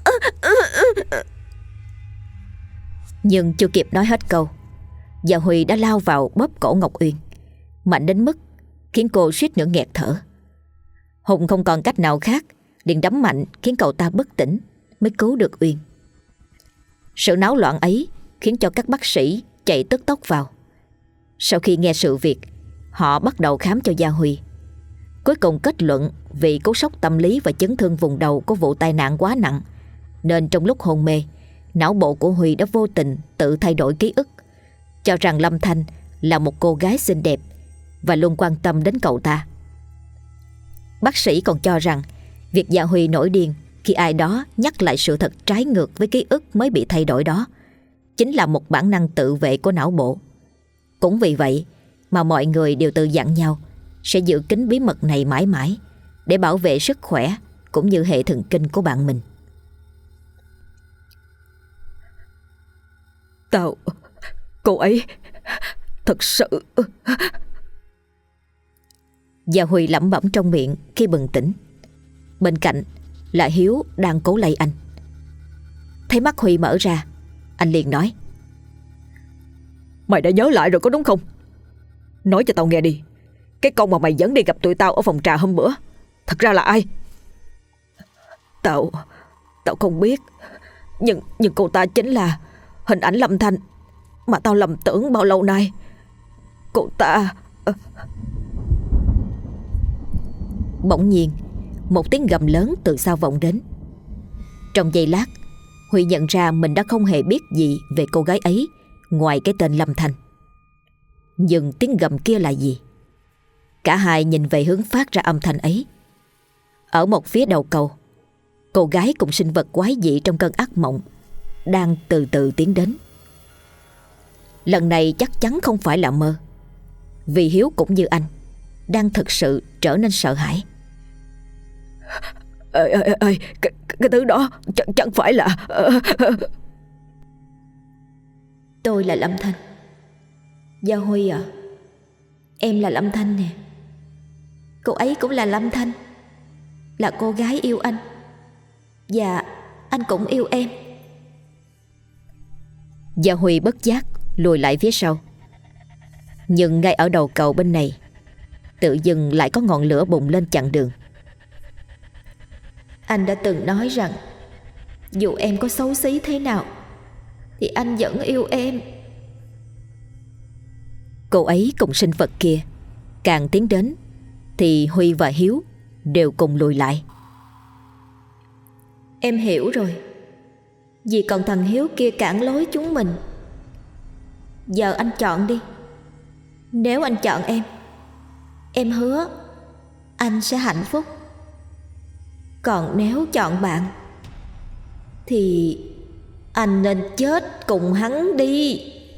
Nhưng chưa kịp nói hết câu, Gia Huy đã lao vào bóp cổ Ngọc Uyên, mạnh đến mức khiến cô suýt nữa nghẹt thở. Hùng không còn cách nào khác, liền đấm mạnh khiến cậu ta bất tỉnh mới cứu được Uyên. Sự náo loạn ấy khiến cho các bác sĩ chạy tức tốc vào. Sau khi nghe sự việc, họ bắt đầu khám cho Gia Huy. Cuối cùng kết luận vì cú sốc tâm lý và chấn thương vùng đầu của vụ tai nạn quá nặng, nên trong lúc hôn mê, não bộ của Huy đã vô tình tự thay đổi ký ức, cho rằng Lâm Thanh là một cô gái xinh đẹp và luôn quan tâm đến cậu ta. Bác sĩ còn cho rằng việc Gia Huy nổi điên khi ai đó nhắc lại sự thật trái ngược với ký ức mới bị thay đổi đó chính là một bản năng tự vệ của não bộ. Cũng vì vậy mà mọi người đều tự dặn nhau sẽ giữ kín bí mật này mãi mãi để bảo vệ sức khỏe cũng như hệ thần kinh của bạn mình. Tao... cô ấy... thật sự... Gia Huy lẩm bẩm trong miệng khi bừng tỉnh. Bên cạnh là Hiếu đang cố lay anh. Thấy mắt Huy mở ra, anh liền nói: Mày đã nhớ lại rồi có đúng không? Nói cho tao nghe đi. Cái con mà mày dẫn đi gặp tụi tao ở phòng trà hôm bữa thật ra là ai? Tao... Tao không biết. Nhưng nhưng cô ta chính là hình ảnh Lâm Thanh mà tao lầm tưởng bao lâu nay. Cô ta... Bỗng nhiên một tiếng gầm lớn từ sau vọng đến. Trong giây lát, Huy nhận ra mình đã không hề biết gì về cô gái ấy ngoài cái tên Lâm Thanh. Nhưng tiếng gầm kia là gì? Cả hai nhìn về hướng phát ra âm thanh ấy. Ở một phía đầu cầu, cô gái cùng sinh vật quái dị trong cơn ác mộng đang từ từ tiến đến. Lần này chắc chắn không phải là mơ, vì Hiếu cũng như anh đang thực sự trở nên sợ hãi. Ê, ê, ê, cái, cái thứ đó chẳng, chẳng phải là... Tôi là Lâm Thanh. Gia Huy à, em là Lâm Thanh nè. Cô ấy cũng là Lâm Thanh, là cô gái yêu anh. Và anh cũng yêu em. Gia Huy bất giác lùi lại phía sau. Nhưng ngay ở đầu cầu bên này, tự dưng lại có ngọn lửa bùng lên chặn đường. Anh đã từng nói rằng dù em có xấu xí thế nào thì anh vẫn yêu em. Cô ấy cùng sinh vật kia càng tiến đến thì Huy và Hiếu đều cùng lùi lại. Em hiểu rồi. Vì còn thằng Hiếu kia cản lối chúng mình. Giờ anh chọn đi. Nếu anh chọn em, em hứa anh sẽ hạnh phúc. Còn nếu chọn bạn thì anh nên chết cùng hắn đi.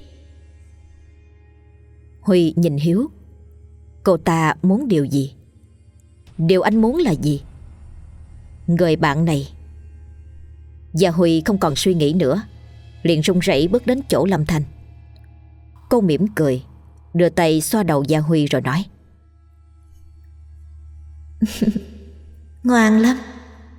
Huy nhìn Hiếu. Cô ta muốn điều gì? Điều anh muốn là gì? Người bạn này. Gia Huy không còn suy nghĩ nữa, liền run rẩy bước đến chỗ Lâm Thanh. Cô mỉm cười, đưa tay xoa đầu Gia Huy rồi nói: Ngoan lắm.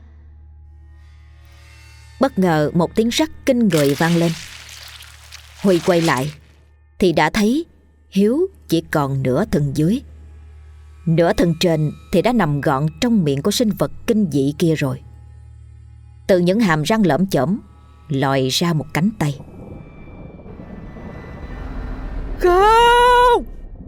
Bất ngờ một tiếng rắc kinh người vang lên. Huy quay lại thì đã thấy Hiếu chỉ còn nửa thân dưới. Nửa thân trên thì đã nằm gọn trong miệng của sinh vật kinh dị kia rồi. Từ những hàm răng lởm chởm lòi ra một cánh tay. Không!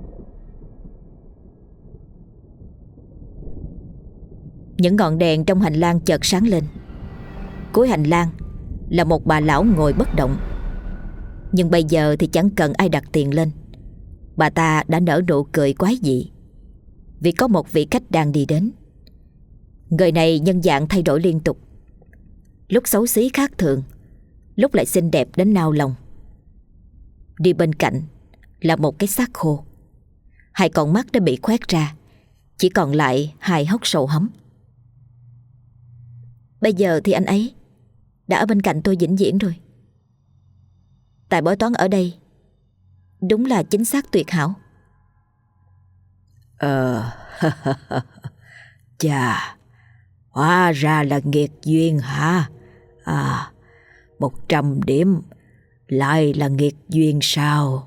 Những ngọn đèn trong hành lang chợt sáng lên. Cuối hành lang là một bà lão ngồi bất động. Nhưng bây giờ thì chẳng cần ai đặt tiền lên, bà ta đã nở nụ cười quái dị, vì có một vị khách đang đi đến. Người này nhân dạng thay đổi liên tục, lúc xấu xí khác thường, lúc lại xinh đẹp đến nao lòng. Đi bên cạnh là một cái xác khô. Hai con mắt đã bị khoét ra, chỉ còn lại hai hốc sâu hấm. Bây giờ thì anh ấy đã ở bên cạnh tôi vĩnh viễn rồi. Tài bói toán ở đây đúng là chính xác tuyệt hảo. Ờ, chà, hóa ra là nghiệt duyên hả? À, một trăm điểm lại là nghiệt duyên sao?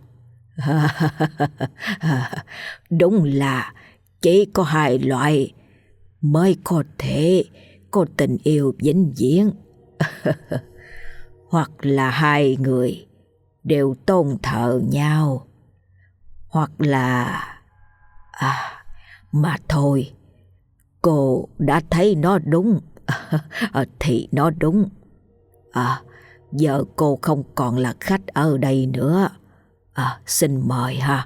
Đúng là chỉ có hai loại mới có thể có tình yêu vĩnh viễn. Hoặc là hai người đều tôn thờ nhau, hoặc là... À, mà thôi, cô đã thấy nó đúng. Thì nó đúng. À, giờ cô không còn là khách ở đây nữa. À, xin mời ha.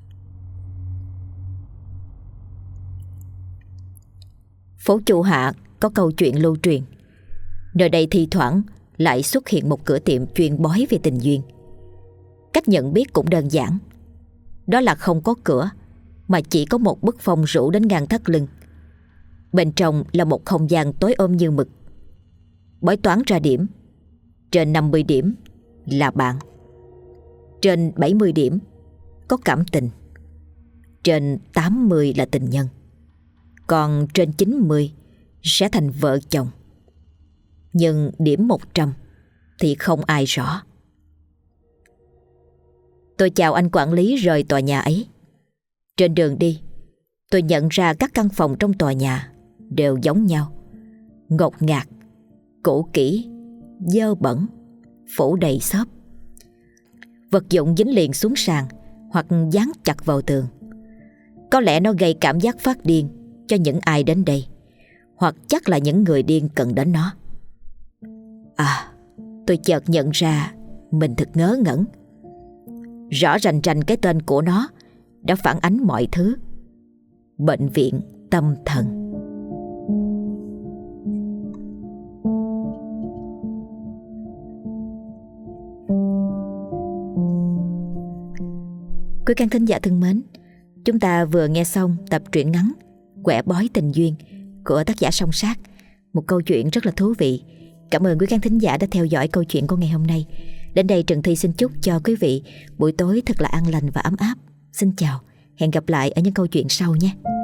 Phố Chu Hạ có câu chuyện lưu truyền. Nơi đây thi thoảng lại xuất hiện một cửa tiệm chuyên bói về tình duyên. Cách nhận biết cũng đơn giản. Đó là không có cửa, mà chỉ có một bức phong rũ đến ngang thắt lưng. Bên trong là một không gian tối om như mực. Bói toán ra điểm. Trên năm mươi điểm là bạn. Trên bảy mươi điểm có cảm tình. Trên tám mươi là tình nhân. Còn trên chín mươi sẽ thành vợ chồng. Nhưng điểm một trăm thì không ai rõ. Tôi chào anh quản lý rời tòa nhà ấy. Trên đường đi, tôi nhận ra các căn phòng trong tòa nhà đều giống nhau. Ngột ngạt, cũ kỹ, dơ bẩn, phủ đầy xốp. Vật dụng dính liền xuống sàn hoặc dán chặt vào tường. Có lẽ nó gây cảm giác phát điên cho những ai đến đây, hoặc chắc là những người điên cần đến nó. À, tôi chợt nhận ra mình thật ngớ ngẩn. Rõ rành rành cái tên của nó đã phản ánh mọi thứ. Bệnh viện tâm thần. Quý khán thính giả thân mến, chúng ta vừa nghe xong tập truyện ngắn Quẻ bói tình duyên của tác giả Song Sát. Một câu chuyện rất là thú vị. Cảm ơn quý khán thính giả đã theo dõi câu chuyện của ngày hôm nay. Đến đây Trần Thi xin chúc cho quý vị buổi tối thật là an lành và ấm áp. Xin chào, hẹn gặp lại ở những câu chuyện sau nhé.